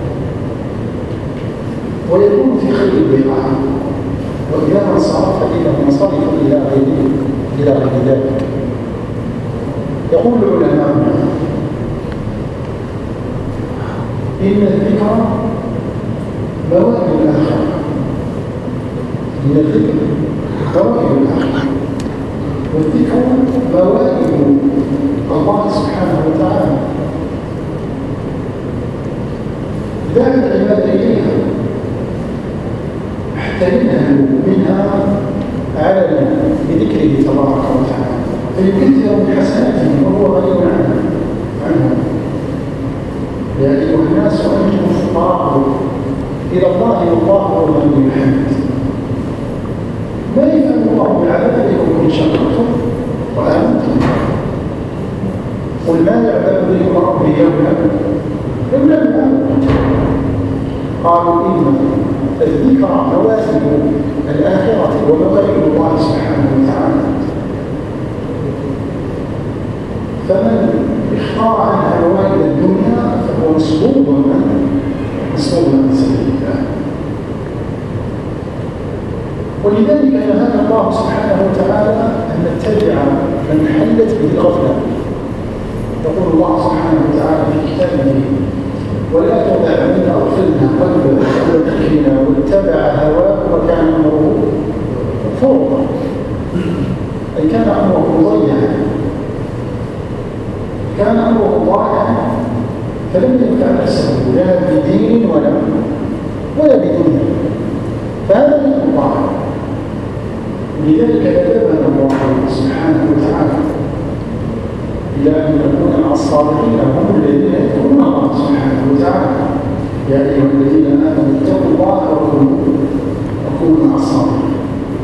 ويكون في خير البقاع. وإذا ما انصرف فإنه ينصرف إلى غير إلى غير ذلك. يقول العلماء إن الذكر موائد الآخرة، إن الذكر موائد الآخرة، والذكر موائد الله سبحانه وتعالى. دعا العباد إليها حتى ينهلوا منها علنا بذكره تبارك وتعالى، فيكثر من حسناتهم وهو غني عنه. يا أيها الناس أنتم الفقراء إلى الله والله هو الغني الحميد. ما يفعل الله بعذابكم إن شكرتم وآمنتم. قل ما يعلم بكم ربي يوما لولا الآمن. قالوا إن الذكر مواسم الآخرة وموائد الله سبحانه وتعالى، فمن اختار عنها موائد الدنيا فهو مسلوب عنه، مسلوب عن سبيل الله. ولذلك نهانا الله سبحانه وتعالى أن نتبع من حلت به الغفلة. يقول الله سبحانه وتعالى في كتابه: ولا تطع من أغفلنا قلبه عن ذكرنا واتبع هواه وكان أمره فرطا، أي كان أمره ضيعا، كان أمره ضائعا، فلم ينفع نفسه لا بدين ولا ولا بدنيا، فهذا من الله. لذلك أدبنا الله سبحانه وتعالى إلى أن نكون مع الصالحين هم الذين يذكرون الله سبحانه وتعالى. يا أيها الذين آمنوا اتقوا الله وكونوا وكونوا مع الصالحين.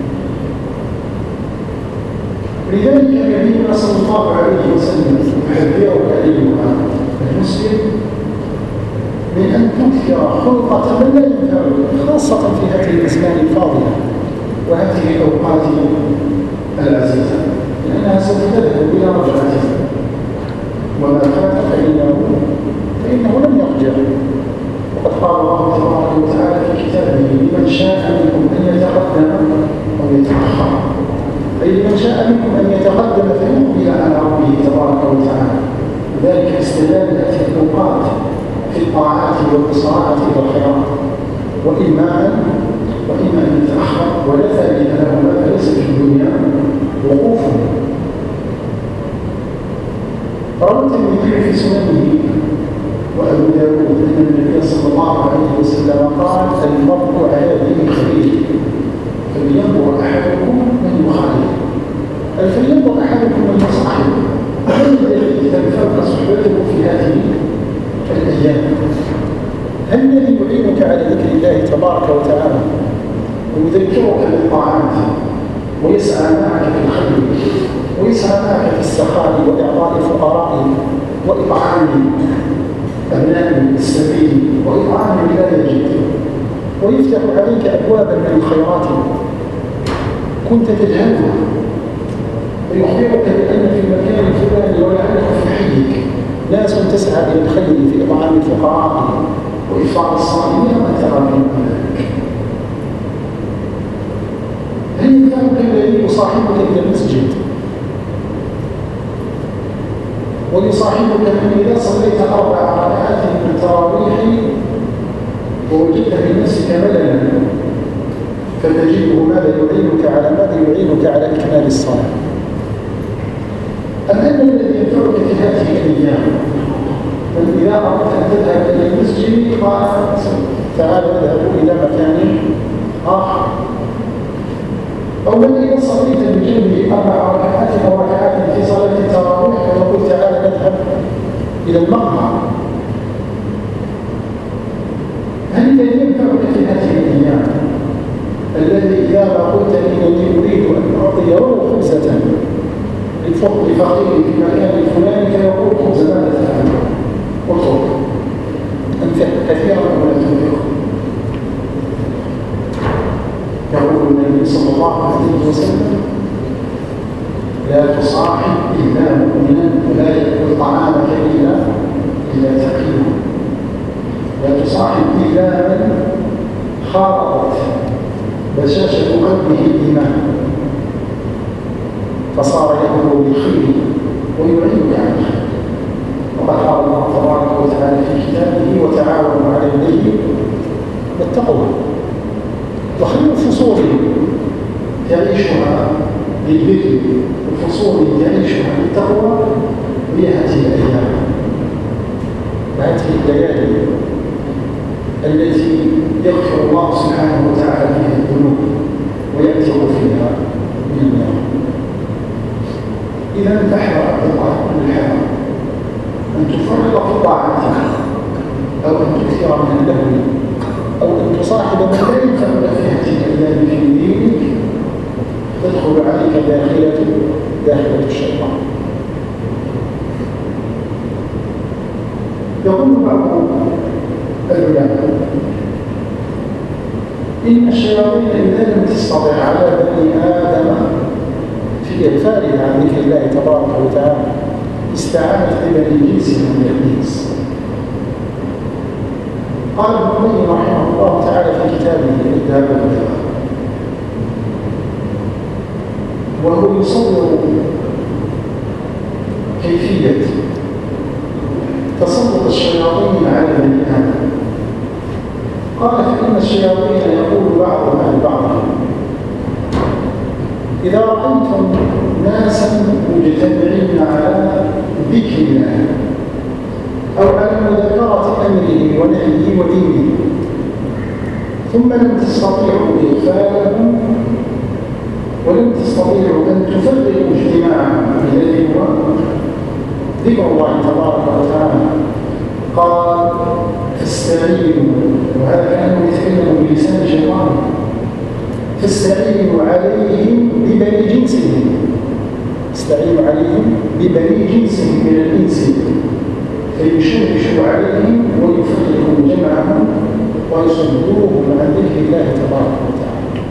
لذلك النبي صلى الله عليه وسلم يحذرك أيها المسلم من أن تكثر خلطة من لا ينفعك، خاصة في هذه الأزمان الفاضلة وهذه الأوقات العزيزة، لأنها سوف تذهب إلى رجعتها، وما فات فإنه فإنه لم يرجع. وقد قال الله تبارك وتعالى في كتابه: لمن شاء منكم أن يتقدم أو يتأخر، أي لمن شاء منكم أن يتقدم فيقبل على ربه تبارك وتعالى. وذلك استدلال هذه الأوقات في الطاعات والإسراءات إلى الخيرات، وإما وإما أن يتأخر ولا ثابت لهما، فليس في الدنيا وقوف. روى الترمذي في سننه وأبو داود أن النبي صلى الله عليه وسلم قال: المرء على دين خليله فلينظر أحدكم من يخالف. فلينظر أحدكم من يصاحبه. من الذي تنفع صحبته في هذه الأيام؟ هل الذي يعينك على ذكر الله تبارك وتعالى ويذكرك بالطاعات ويسعى معك في الخير ويسعى معك في السخاء وإعطاء الفقراء وإطعام أبناء السبيل وإطعام من لا يجد، ويفتح عليك أبوابا من الخيرات كنت تجهلها، ويخبرك بأن في المكان الفلاني ولعلك في حيك ناس تسعى إلى الخير في إطعام الفقراء وإفطار الصائمين وما ترى من ذلك. هل ينفعك الذي يصاحبك إلى المسجد ويصاحبك من إذا صليت أربع ركعات من التراويح ووجدت في نفسك مللا فتجده ماذا يعينك على ماذا يعينك على إكمال الصلاة؟ أم أن الذي ينفعك في هذه الأيام من إذا أردت أن تذهب إلى المسجد قال: تعال نذهب إلى مكان آخر، أو من إذا صليت بجنبه أربع ركعات أو ركعات في صلاة التراويح فيقول: تعال نذهب إلى المقهى. هل الذي ينفعك في هذه الأيام الذي إذا ما قلت إنني أريد أن أعطي ولو خبزة لفقير في المكان الفلاني فيقول: خبز ماذا تفعل؟ اطلب. أنفق كثيرا ولا تنفق. يقول النبي صلى الله عليه وسلم: لا تصاحب إلا مؤمنا ولا يأكل طعامك إلا إلا تقيا. لا تصاحب إلا من خالطت بشاشة قلبه الإيمان فصار يأمر بالخير ويعينك عن الخير. وقد قال الله تبارك وتعالى في كتابه: وتعاونوا على البر والتقوى. وخير الفصول تعيشها بالبر والفصول تعيشها بالتقوى هي هذه الأيام وهذه الليالي التي يغفر الله سبحانه وتعالى فيها الذنوب ويأتي فيها من النار. إذا فاحذر عبد الله من الحرام أن تفرط في طاعتك أو أن تكثر من اللهو أو أن تصاحب من لا ينفعك في هذه الأيام في دينك تدخل عليك داخلة داخلة الشيطان. يقول بعض العلماء: إن الشياطين إذا لم تستطع على بني آدم في إغفالها عن ذكر الله تبارك وتعالى استعانت ببني جنسهم من الإنس. قال ابن القيم رحمه الله تعالى في كتابه الذهب والفضة، وهو يصور كيفية تسلط الشياطين على بني آدم. قال: فإن الشياطين يقول بعضهم عن بعض: إذا رأيتم ناسا مجتمعين على ذكر الله أو على مذاكرة أمره ونهيه ودينه ثم لم تستطيعوا إغفالهم ولم تستطيعوا أن تفرقوا اجتماعهم الذي هو ذكر الله تبارك وتعالى، قال: فاستعينوا، وهذا كانوا يتكلموا بلسان الشيطان، فاستعينوا عليهم ببني جنسهم، استعينوا عليهم ببني جنسهم من الإنس فيشوشوا عليهم ويفرقوا جمعهم ويصدوهم عن ذكر الله تبارك وتعالى.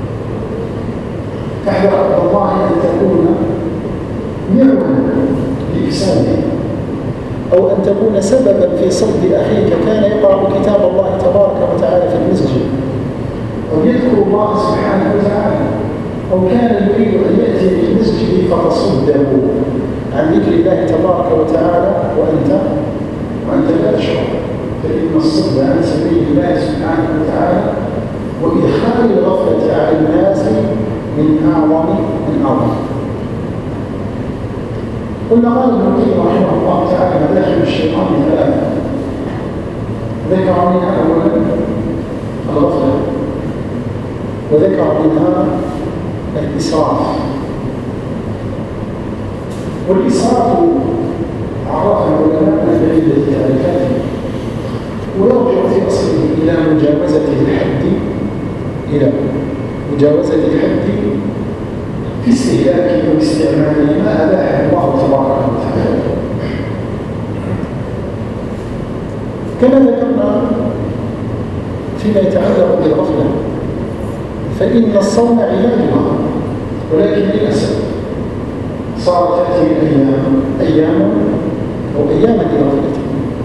فاحذر عبد الله أن تكون نعما لإحسانه أو أن تكون سببا في صد أخيك كان يقرأ كتاب الله تبارك وتعالى في المسجد أو يذكر الله سبحانه وتعالى أو كان يريد أن يأتي في المسجد فتصده عن ذكر الله تبارك وتعالى وأنت وأنت لا تشعر. فإن الصد عن سبيل الله سبحانه وتعالى وإدخال الغفلة على الناس من أعظم من أعظم. قلنا قال ابن القيم رحمه الله تعالى: مداخل الشيطان ثلاثة، ذكر منها أولا الغفلة، وذكر منها الإسراف. والإسراف عرفنا العلماء من عدة تعريفات ويرجع في أصله إلى مجاوزة الحد إلى مجاوزة الحد في استهلاك واستعمال ما أباح الله تبارك وتعالى. كما ذكرنا فيما يتعلق بالغفلة فإن الصوم علاجها، ولكن للأسف صارت تأتي الأيام أيام أو أياما لغفلته.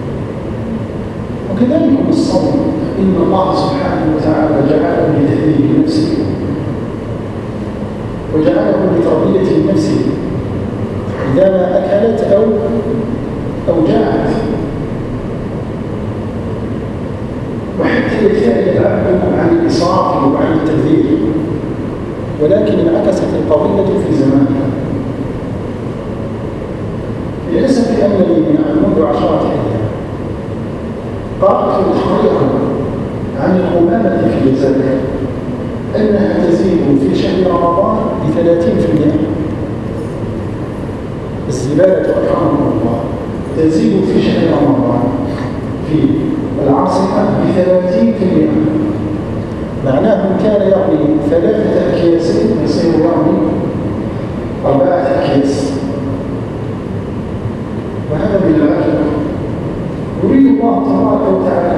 وكذلك الصوم إن الله سبحانه وتعالى جعله لتهذيب نفسه وجعله لتربية النفس إذا ما أكلت أو أو جاعت، وحتى يبتعد العبد عن الإسراف وعن التبذير. ولكن انعكست القضية في زمانها. للأسف أنني منذ عشرة أيام قرأت إخبارا عن القمامة في الجزائر أنها تزيد في شهر رمضان بثلاثين في المئة. الزبالة أكرمكم الله تزيد في شهر رمضان في العاصمة بثلاثين في المئة. معناه كان يرمي ثلاثة أكياس يصير يرمي أربعة أكياس. وهذا بالعجب يريد الله تبارك وتعالى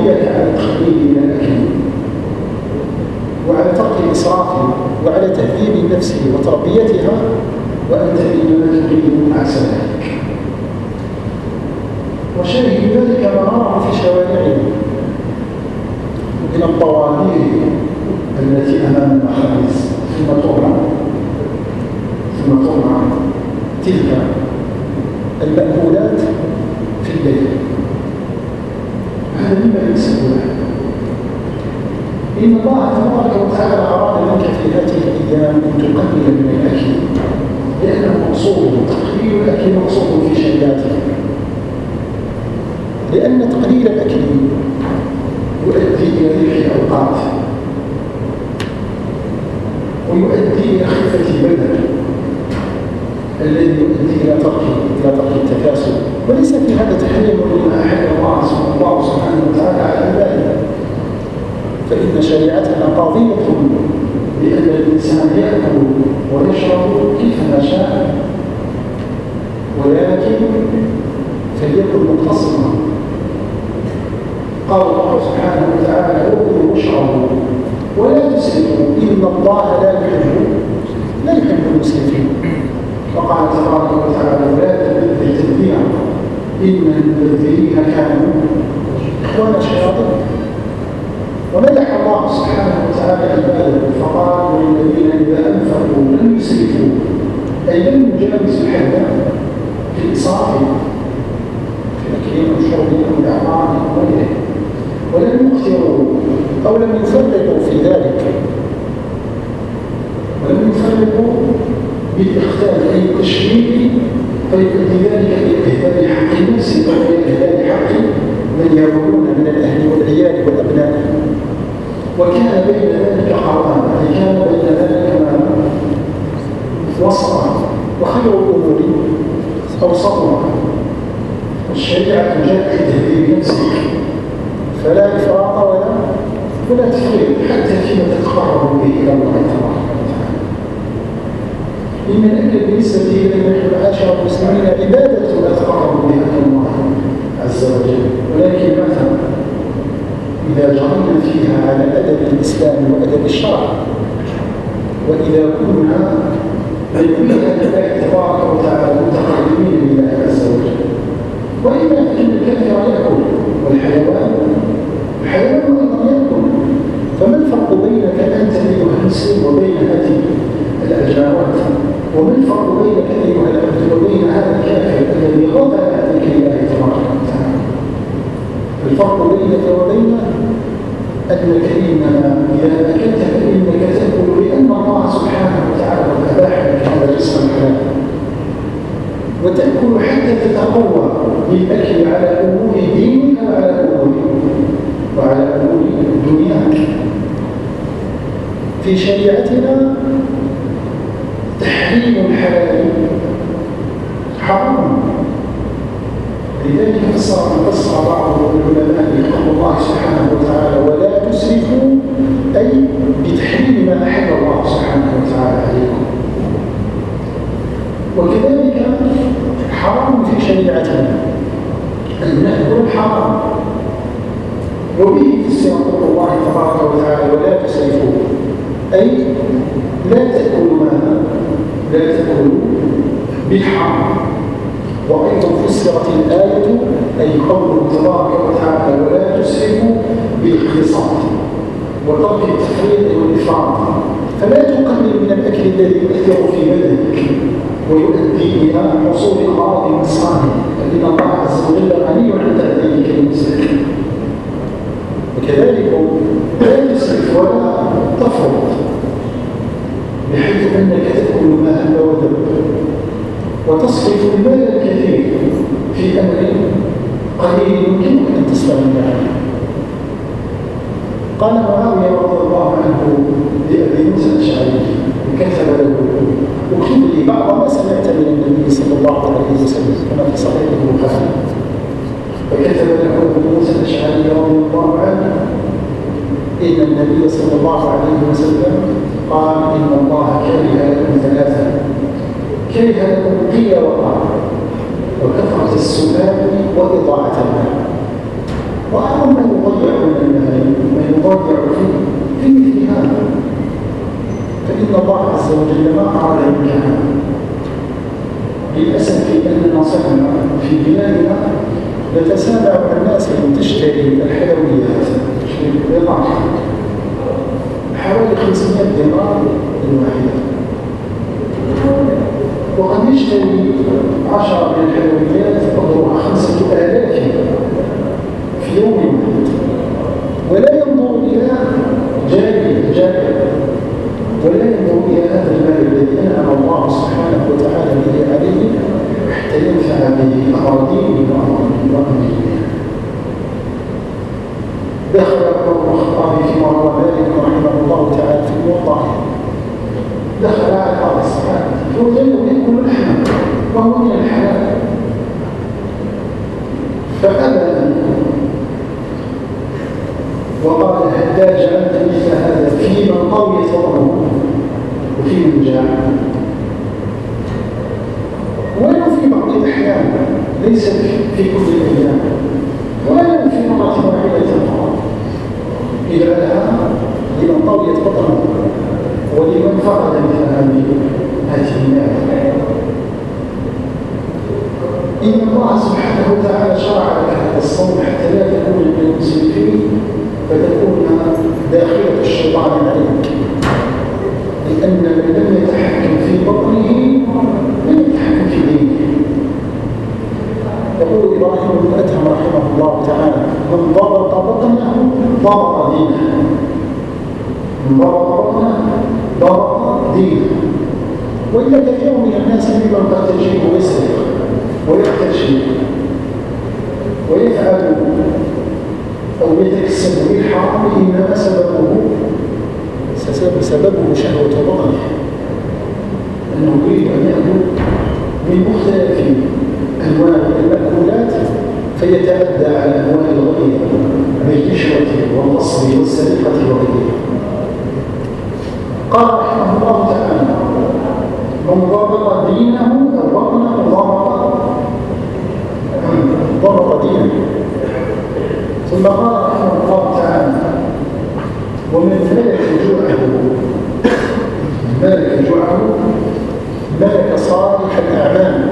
أربيك على التقليل من الأكل وعلى ترك الإسراف وعلى تهذيب نفسه وتربيتها، وأنت إنما تريد عكس ذلك. وشاهد ذلك ما نراه في شوارعنا من الطوابير التي أمام المخابز، ثم ترمى ثم ترمى تلك المأكولات في الليل. هذا مما يسبب. إن الله تبارك وتعالى أراد منك في هذه الأيام أن تقلل من الأكل، لأنه مقصود تقليل الأكل مقصود في شريعته، لأن تقليل الأكل يؤدي إلى ريح الأوقات ويؤدي إلى خفة البدن الذي يؤدي إلى ترك إلى ترك التكاسل. وليس في هذا تحريم لما أحل الله سبحانه وتعالى على عباده، فإن شريعتنا قاضية بأن الإنسان يأكل ويشرب كيفما شاء، ولكن فليكن مقتصدا. قال الله سبحانه وتعالى: كلوا واشربوا ولا تسرفوا إن الله لا يحب لا يحب المسرفين. وقال تبارك وتعالى: ولا تبذر تبذيرا إن المبذرين كانوا إخوان الشياطين. ومدح الله سبحانه وتعالى عباده فقال: والذين إذا أنفقوا لم يسرفوا، أي لم يجاوزوا الحد في الإسراف في أكلهم وشربهم وأعمالهم وغيره، ولم يقتروا أو لم يفرطوا في ذلك، ولم يفرطوا بالإخلال أي التشريع، فيؤدي ذلك إلى إهدار حق النفس وإلى إهدار حق من يعملون من الأهل والعيال والأبناء. وكان بين ذلك قرآن، أي كان بين ذلك ما وسطا، وخير الأمور أوسطها. الشريعة جاءت لتهذيب نفسك، فلا إفراط ولا ولا تفريط حتى فيما تتقرب به إلى الله تبارك وتعالى. إن الأكل بالنسبة إلينا نحن معاشر المسلمين عبادة لا تقرب بها إلى الله عز وجل، ولكن مثلا إذا جرينا فيها على أدب الإسلام وأدب الشرع، وإذا كنا بين الله تبارك وتعالى متقربين لله عز وجل. وإلا فإن الكافر يأكل والحيوان الحيوان أيضا يأكل، فما الفرق بينك أنت أيها المسلم وبين هذه الأجناوات؟ وما الفرق بينك أيها العبد وبين هذا الكافر الذي غضب عليك لله تبارك وتعالى؟ الفرق بينك وبين أنك إنما إذا أكلت فإنك تأكل لأن الله سبحانه وتعالى قد أباح لك هذا جسما حلالا، وتأكل حتى تتقوى بالأكل على أمور دينك وعلى أمور وعلى أمور دنياك. في شريعتنا تحريم الحلال حرام، لذلك فسر فسر بعض العلماء بقول الله سبحانه وتعالى: ولا تسرفوا، أي بتحريم ما أحل الله سبحانه وتعالى عليكم. وكذلك حرام في شريعتنا النهي حرام، وبه فسر قول الله تبارك وتعالى: ولا تسرفوا، أي لا تأكلوا ماذا؟ لا تأكلوا بالحرام. وأيضا فسرت الآية أي قوله تبارك وتعالى: ولا تسرفوا بالاقتصاد وترك التفريط والإفراط، فلا تقلل من الأكل الذي يؤثر في بدنك ويؤدي إلى حصول أمراض المصانع، لأن الله عز وجل غني عن تأذيك المسلم. وكذلك لا تسرف ولا تفرط، بحيث أنك تأكل ما هب ودب وتصرف المال الكثير في أمر قليل يمكن أن تستغني عنه. قال معاوية رضي الله عنه لأبي موسى الأشعري وكتب له: اكتب لي بعض ما سمعت من النبي صلى الله عليه وسلم كما في صحيح البخاري. فكتب له أبو موسى الأشعري رضي الله عنه: إن النبي صلى الله عليه وسلم قال: إن الله كره لكم ثلاثة، كره لكم قيل وقال، وكثرة السؤال وإضاعة المال. وأعظم ما يضيع النهاية ما يضيع فيه في مثل هذا، فإن الله عز وجل ما أراد الامتحان. للأسف أننا صرنا في بلادنا نتسابع مع الناس اللي تشتري الحلويات، تشتري البضاعة حوالي خمسمائة دينار الواحدة، وقد يشتري عشرة من الحلويات قدرها خمسة آلاف في يوم واحد، ولا ينظر إلى جاري جاري ولا ينظر إلى هذا المال الذي أنعم الله سبحانه وتعالى به عليه حتى ينفع به أمر دينه وأمر دنياه. دخل عمر بن الخطاب فيما روى ذلك رحمه الله تعالى في الموطأ، دخل على بعض الصحابة فوجده يأكل لحما وهو من الحلال، فأبى أن وقال هل جعلت مثل هذا في من طوي ثوبه وفي من جاع؟ ولو في بعض الأحيان ليس في كل الأيام، ولو في مرة واحدة فقط، اجعلها لمن طويت بطنه ولمن فقد مثل هذه النعمة. إن الله سبحانه وتعالى شرع لك هذا الصوم حتى لا تكون من المسرفين فتكون داخلة الشيطان عليك، لأن من لم يتحكم في بطنه لم يتحكم في دينه. يقول إبراهيم بن أدهم رحمه الله تعالى من ضبط بطنه ضبط دينه، من ضبط بطنه ضبط دينه. وإلا كثير من الناس ممن قد تجيب ويسرق ويحتشي ويفعل أو يتكسب بالحرام، إنما سببه سببه شهوة بطنه، أنه يريد أن يأكل من مختلف أنواع المأكولات فيتعدى على أنواع الغير بالرشوة والنصب والسرقة وغيرها. قال رحمه الله تعالى من ضبط دينه أو بطنه ضبط ضبط دينه. ثم قال رحمه الله تعالى ومن ملك جوعه ملك جوعه ملك صالح الأعمال.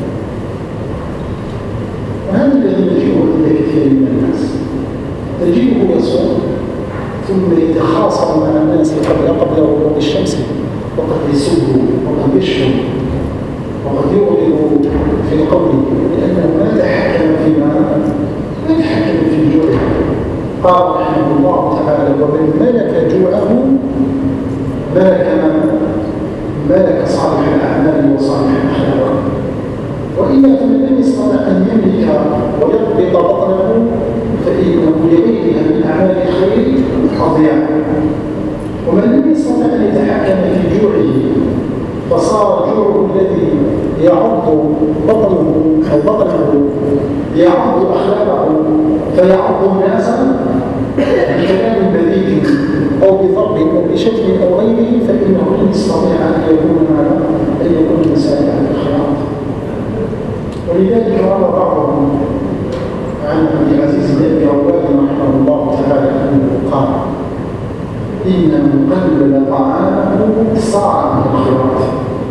وهذا الذي نجده عند كثير من الناس، تجده يصوم ثم يتخاصم مع الناس قبل قبل غروب الشمس، وقد يسب وقد يشتم وقد يغلب في القول، لأنه ما تحكم فيما ما تحكم في جوعه. قال رحمه الله تعالى ومن ملك جوعه ملك ملك صالح الأعمال وصالح الأخلاق. وإلا فمن لم يستطع أن يملك ويضبط بطنه فإنه لغيرها من أعمال الخير أضيع. ومن لم يستطع أن يتحكم في جوعه فصار جوعه الذي يعض بطنه أو بطنه يعض أخلاقه فيعض الناس بكلام بذيء أو بضرب أو بشتم أو غيره، فإنه لن يستطيع أن يكون أن يكون مسائل الأخلاق. ولذلك روى بعضهم عن عبد العزيز بن أبي رواد رحمه الله تعالى أنه قال إن من قلل طعامه صار من الخيرات.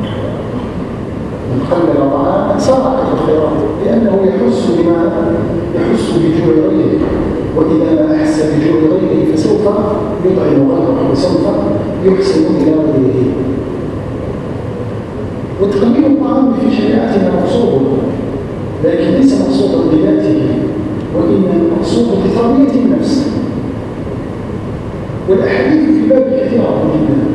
من قلل طعامه صار من الخيرات، لأنه يحس بما يحس بجوع غيره، وإذا ما أحس بجوع غيره فسوف يطعم غيره وسوف يحسن إلى غيره. وتقليل الطعام في شريعتنا مقصود، لكن ليس مقصودا بذاته، وإنما مقصود بتربية النفس. والأحاديث في باب كثيرة جدا.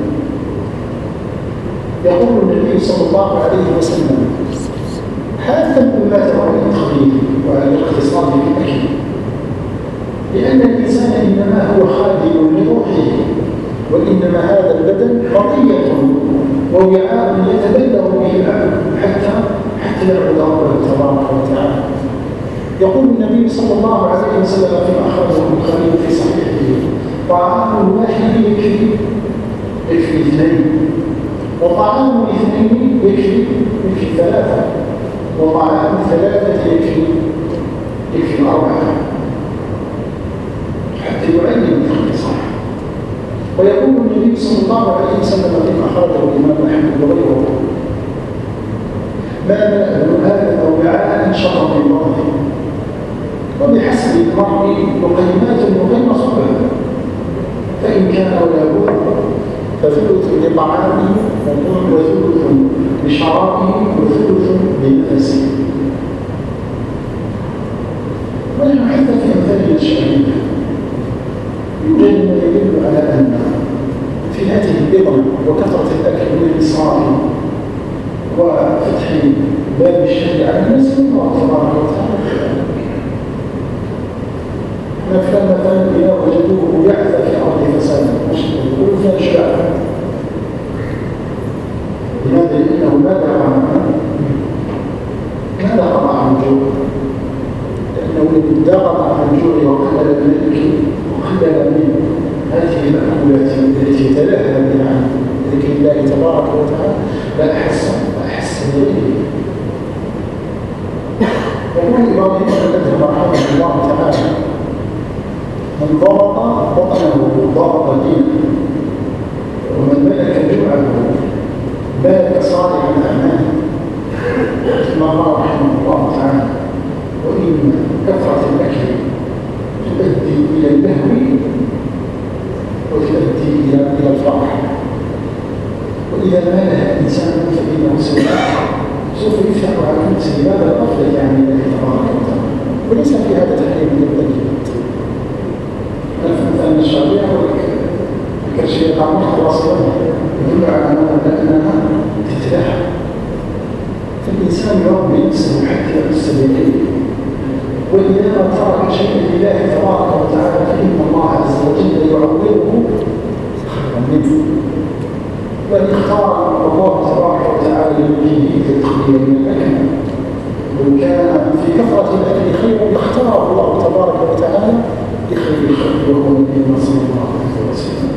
يقول النبي صلى الله عليه وسلم حتى الأمة على التقليد وعلى الاقتصاد في الأكل، لأن الإنسان إنما هو خادم لروحه، وإنما هذا البدن بقية ووعاء يتبلغ به العبد حتى حتى يعبد ربه تبارك وتعالى. يقول النبي صلى الله عليه وسلم فيما أخرجه البخاري في صحيحه طعام الواحد يكفي يكفي اثنين، وطعام الاثنين يكفي يكفي ثلاثة، وطعام الثلاثة يكفي يكفي أربعة، حتى حتى يعلم الحق صح. ويقول النبي صلى الله عليه وسلم فيما أخرجه الإمام أحمد وغيره: ما ملأ ابن آدم وعاء شرا من بطنه، وبحسب المرء لقيمات وقيمة صحبة، فإن كان ولا بد فثلث لطعامه وثلث لشرابه وثلث لنفسه. ونحن حتى في أمثالنا الشعبية يوجد ما يدل على أن في هذه البضع وكثرة الأكل والإسراف وفتح باب الشر على الناس من الله تبارك وتعالى. مثلا مثلا إذا وجدوه يعثى في أرض فساد يقول فيها شباب. لماذا؟ لأنه ماذا عن ماذا قطع عن الجوع؟ لأنه إذا قطع عن الجوع وقلل الملك وقلل من هذه المأكولات التي تلاها بها عن ذكر الله تبارك وتعالى لا أحس لا أحس بغيره. يقول إبراهيم الذي رحمه الله تعالى: من ضبط بطنه ضبط دينه، ومن ملك جوعه ملك صالح الأعمال. كما قال رحمه الله تعالى: وإن كثرة الأكل تؤدي إلى اللهو وتؤدي إلى إلى الفرح، وإذا مالها الإنسان فإنه سوف يفتح على نفسه باب الأفضل يعني الله تبارك وتعالى. وليس في هذا تحريم للطيبات. أن الشريعة كالشيء قامت راسية يدل على أنها تتلاحى، فالإنسان يربي نفسه حتى يحس بيده. وإذا ترك شيئا لله تبارك وتعالى فإن الله عز وجل يعوضه خيرا منه. وإن اختار الله تبارك وتعالى لوجهه في التقدير من الأكل وإن كان في كثرة الأكل خيرا اختاره الله تبارك وتعالى بخير الخلق وهو النبي صلى الله عليه وسلم.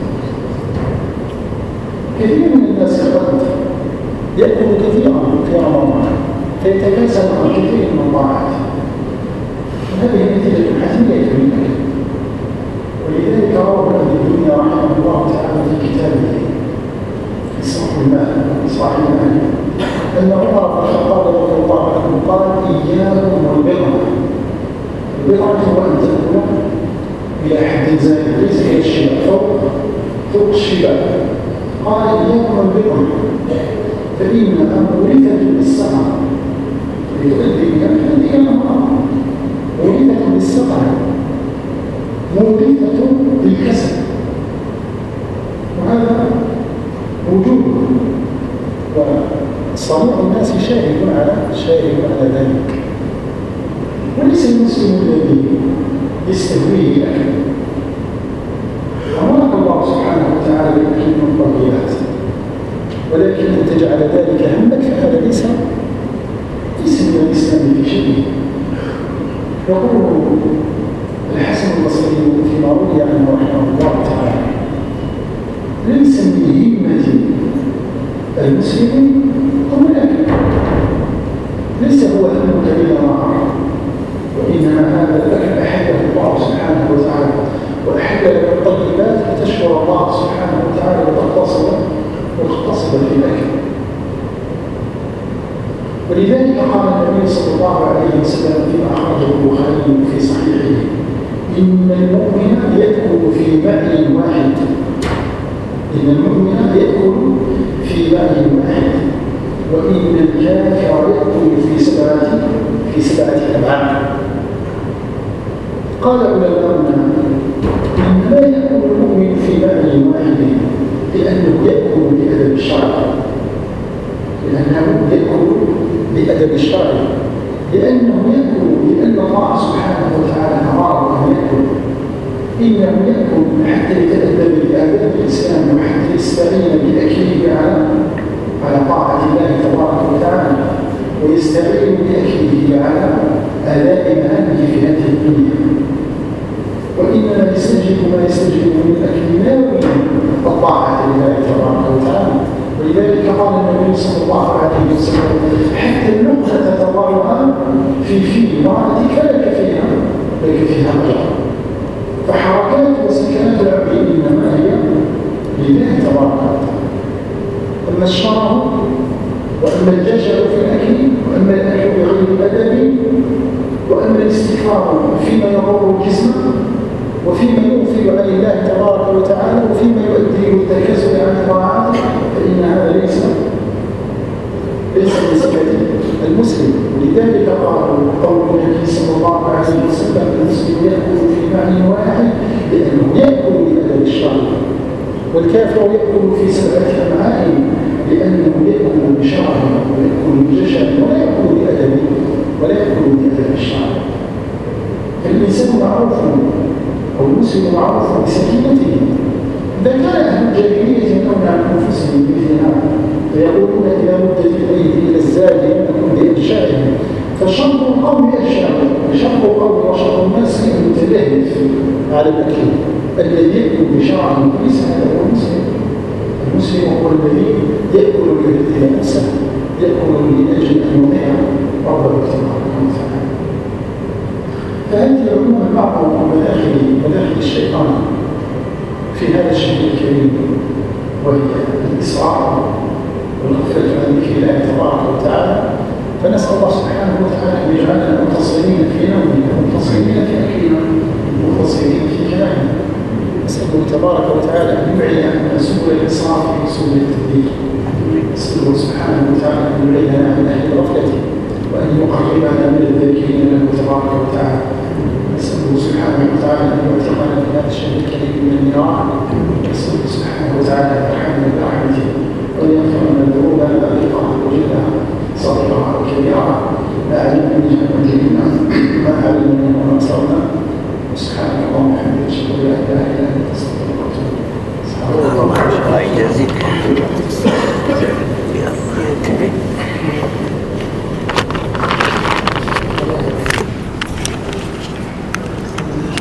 كثير من الناس قد يأكل كثيرا في رمضان فيتكاسل عن كثير من الطاعات، وهذه نتيجة حزينة منك. ولذلك روى ابن الدنيا رحمه الله تعالى في كتابه إصلاح المال إصلاح المال أن عمر بن الخطاب رضي الله عنه قال: إياكم والبضع. البضع هو أن تكون إلى حد زائد ليس إلى الشبع، فوق فوق الشبع. قال: إياكم والبضع فإنها مورثة بالسقع لتؤدي إلى الحد المرأة، مورثة بالسقع مورثة بالكسب، وهذا موجود وصنيع الناس شاهد على شاهد على ذلك. وليس المسلم الذي يستهويه الأكل. أمرك الله سبحانه وتعالى بالأكل من الطيبات، ولكن أن تجعل ذلك همك فهذا ليس ليس من الإسلام في شيء. يقول الحسن البصري فيما روي عنه رحمه الله تعالى: ليس من همة المسلم هو الأكل، ليس هو همك إلا نهار، وإنما هذا الأكل أحله الله سبحانه وتعالى وأحل لك الطيبات لتشكر الله سبحانه وتعالى وتقتصد وتقتصد في الأكل. ولذلك قال النبي صلى الله عليه وسلم فيما أخرجه البخاري في صحيحه: إن المؤمن يأكل في معي واحد إن المؤمن يأكل في معي واحد وإن الكافر يأكل في سبعة في سبعة أبعاد. قال علماؤنا: إنما يأكل المؤمن في معي واحد لأنه يأكل بأدب الشرع، لأنه يأكل بأدب الشرع لأنه يأكل لأن الله سبحانه وتعالى أمره أن يأكل. إنه يأكل حتى يتأدب بآداب الإسلام وحتى يستعين بأكله على على طاعة الله تبارك وتعالى، ويستعين بأكله على آلاء مآله في هذه الدنيا. وإنما يستجب ما يستجب من الأكل ناوي الطاعة لله تبارك وتعالى. ولذلك قال النبي صلى الله عليه وسلم: حتى اللقمة تضعها في في امرأتك لك فيها لك فيها أجر. فحركات لله تبارك وتعالى. أما الشرع وأما الجشع في الأكل وأما الأكل بغير الأدب وأما الاستكبار فيما يضر الجسم وفيما يغفل عن الله تبارك وتعالى وفيما يؤدي التكاسل عن طاعاته فإن هذا ليس ليس من صفة المسلم. لذلك قال قول النبي صلى الله عليه وسلم المسلم يأكل في معنى واحد لأنه يأكل بأدب الشرع، والكافر يأكل في سبعة أمعاء لأنه يأكل بشرع ويأكل بجشع ولا يأكل بأدب ولا يأكل بأدب الشرع. فالإنسان معروف أو المسلم معروف بسكينته. إذا كان أهل الجاهلية ينهون عن أنفسهم بمثل هذا فيقولون إذا مدت الأيدي إلى الزاد لم نكن بإنشائهم، فشر القوم أشاء شر القوم وشر الناس المتلهف على الأكل. الذي يأكل بشرع ليس هذا هو المسلم. المسلم هو الذي يأكل ليهدي نفسه، يأكل لأجل أن يطيع ربه تبارك وتعالى. فهذه عموما بعض مداخل مداخل الشيطان في هذا الشهر الكريم، وهي الإسراع والغفلة عن ذكر الله تبارك وتعالى. فنسأل الله سبحانه وتعالى أن يجعلنا متصلين في نومنا متصلين في أكلنا متصلين في كلامنا. نسأله تبارك وتعالى أن يبعد عنا سبل الإسراف وسبل التبذير. نسأله سبحانه وتعالى أن يبعدنا عن أهل الغفلة وأن يقربنا من الذاكرين له تبارك وتعالى. نسأله سبحانه وتعالى أن يعتقنا في هذا الشهر الكريم من النيران. نسأله سبحانه وتعالى أن يرحمنا برحمته وأن يغفر لنا ذنوبنا دقيقها وجلها صغيرها وكبيرها لا علمنا منها وجلنا ما علمنا وما أسررنا. سبحانك اللهم وبحمدك أشهد أن لا إله إلا أنت أستغفرك وأتوب إليك. الله يجزيك.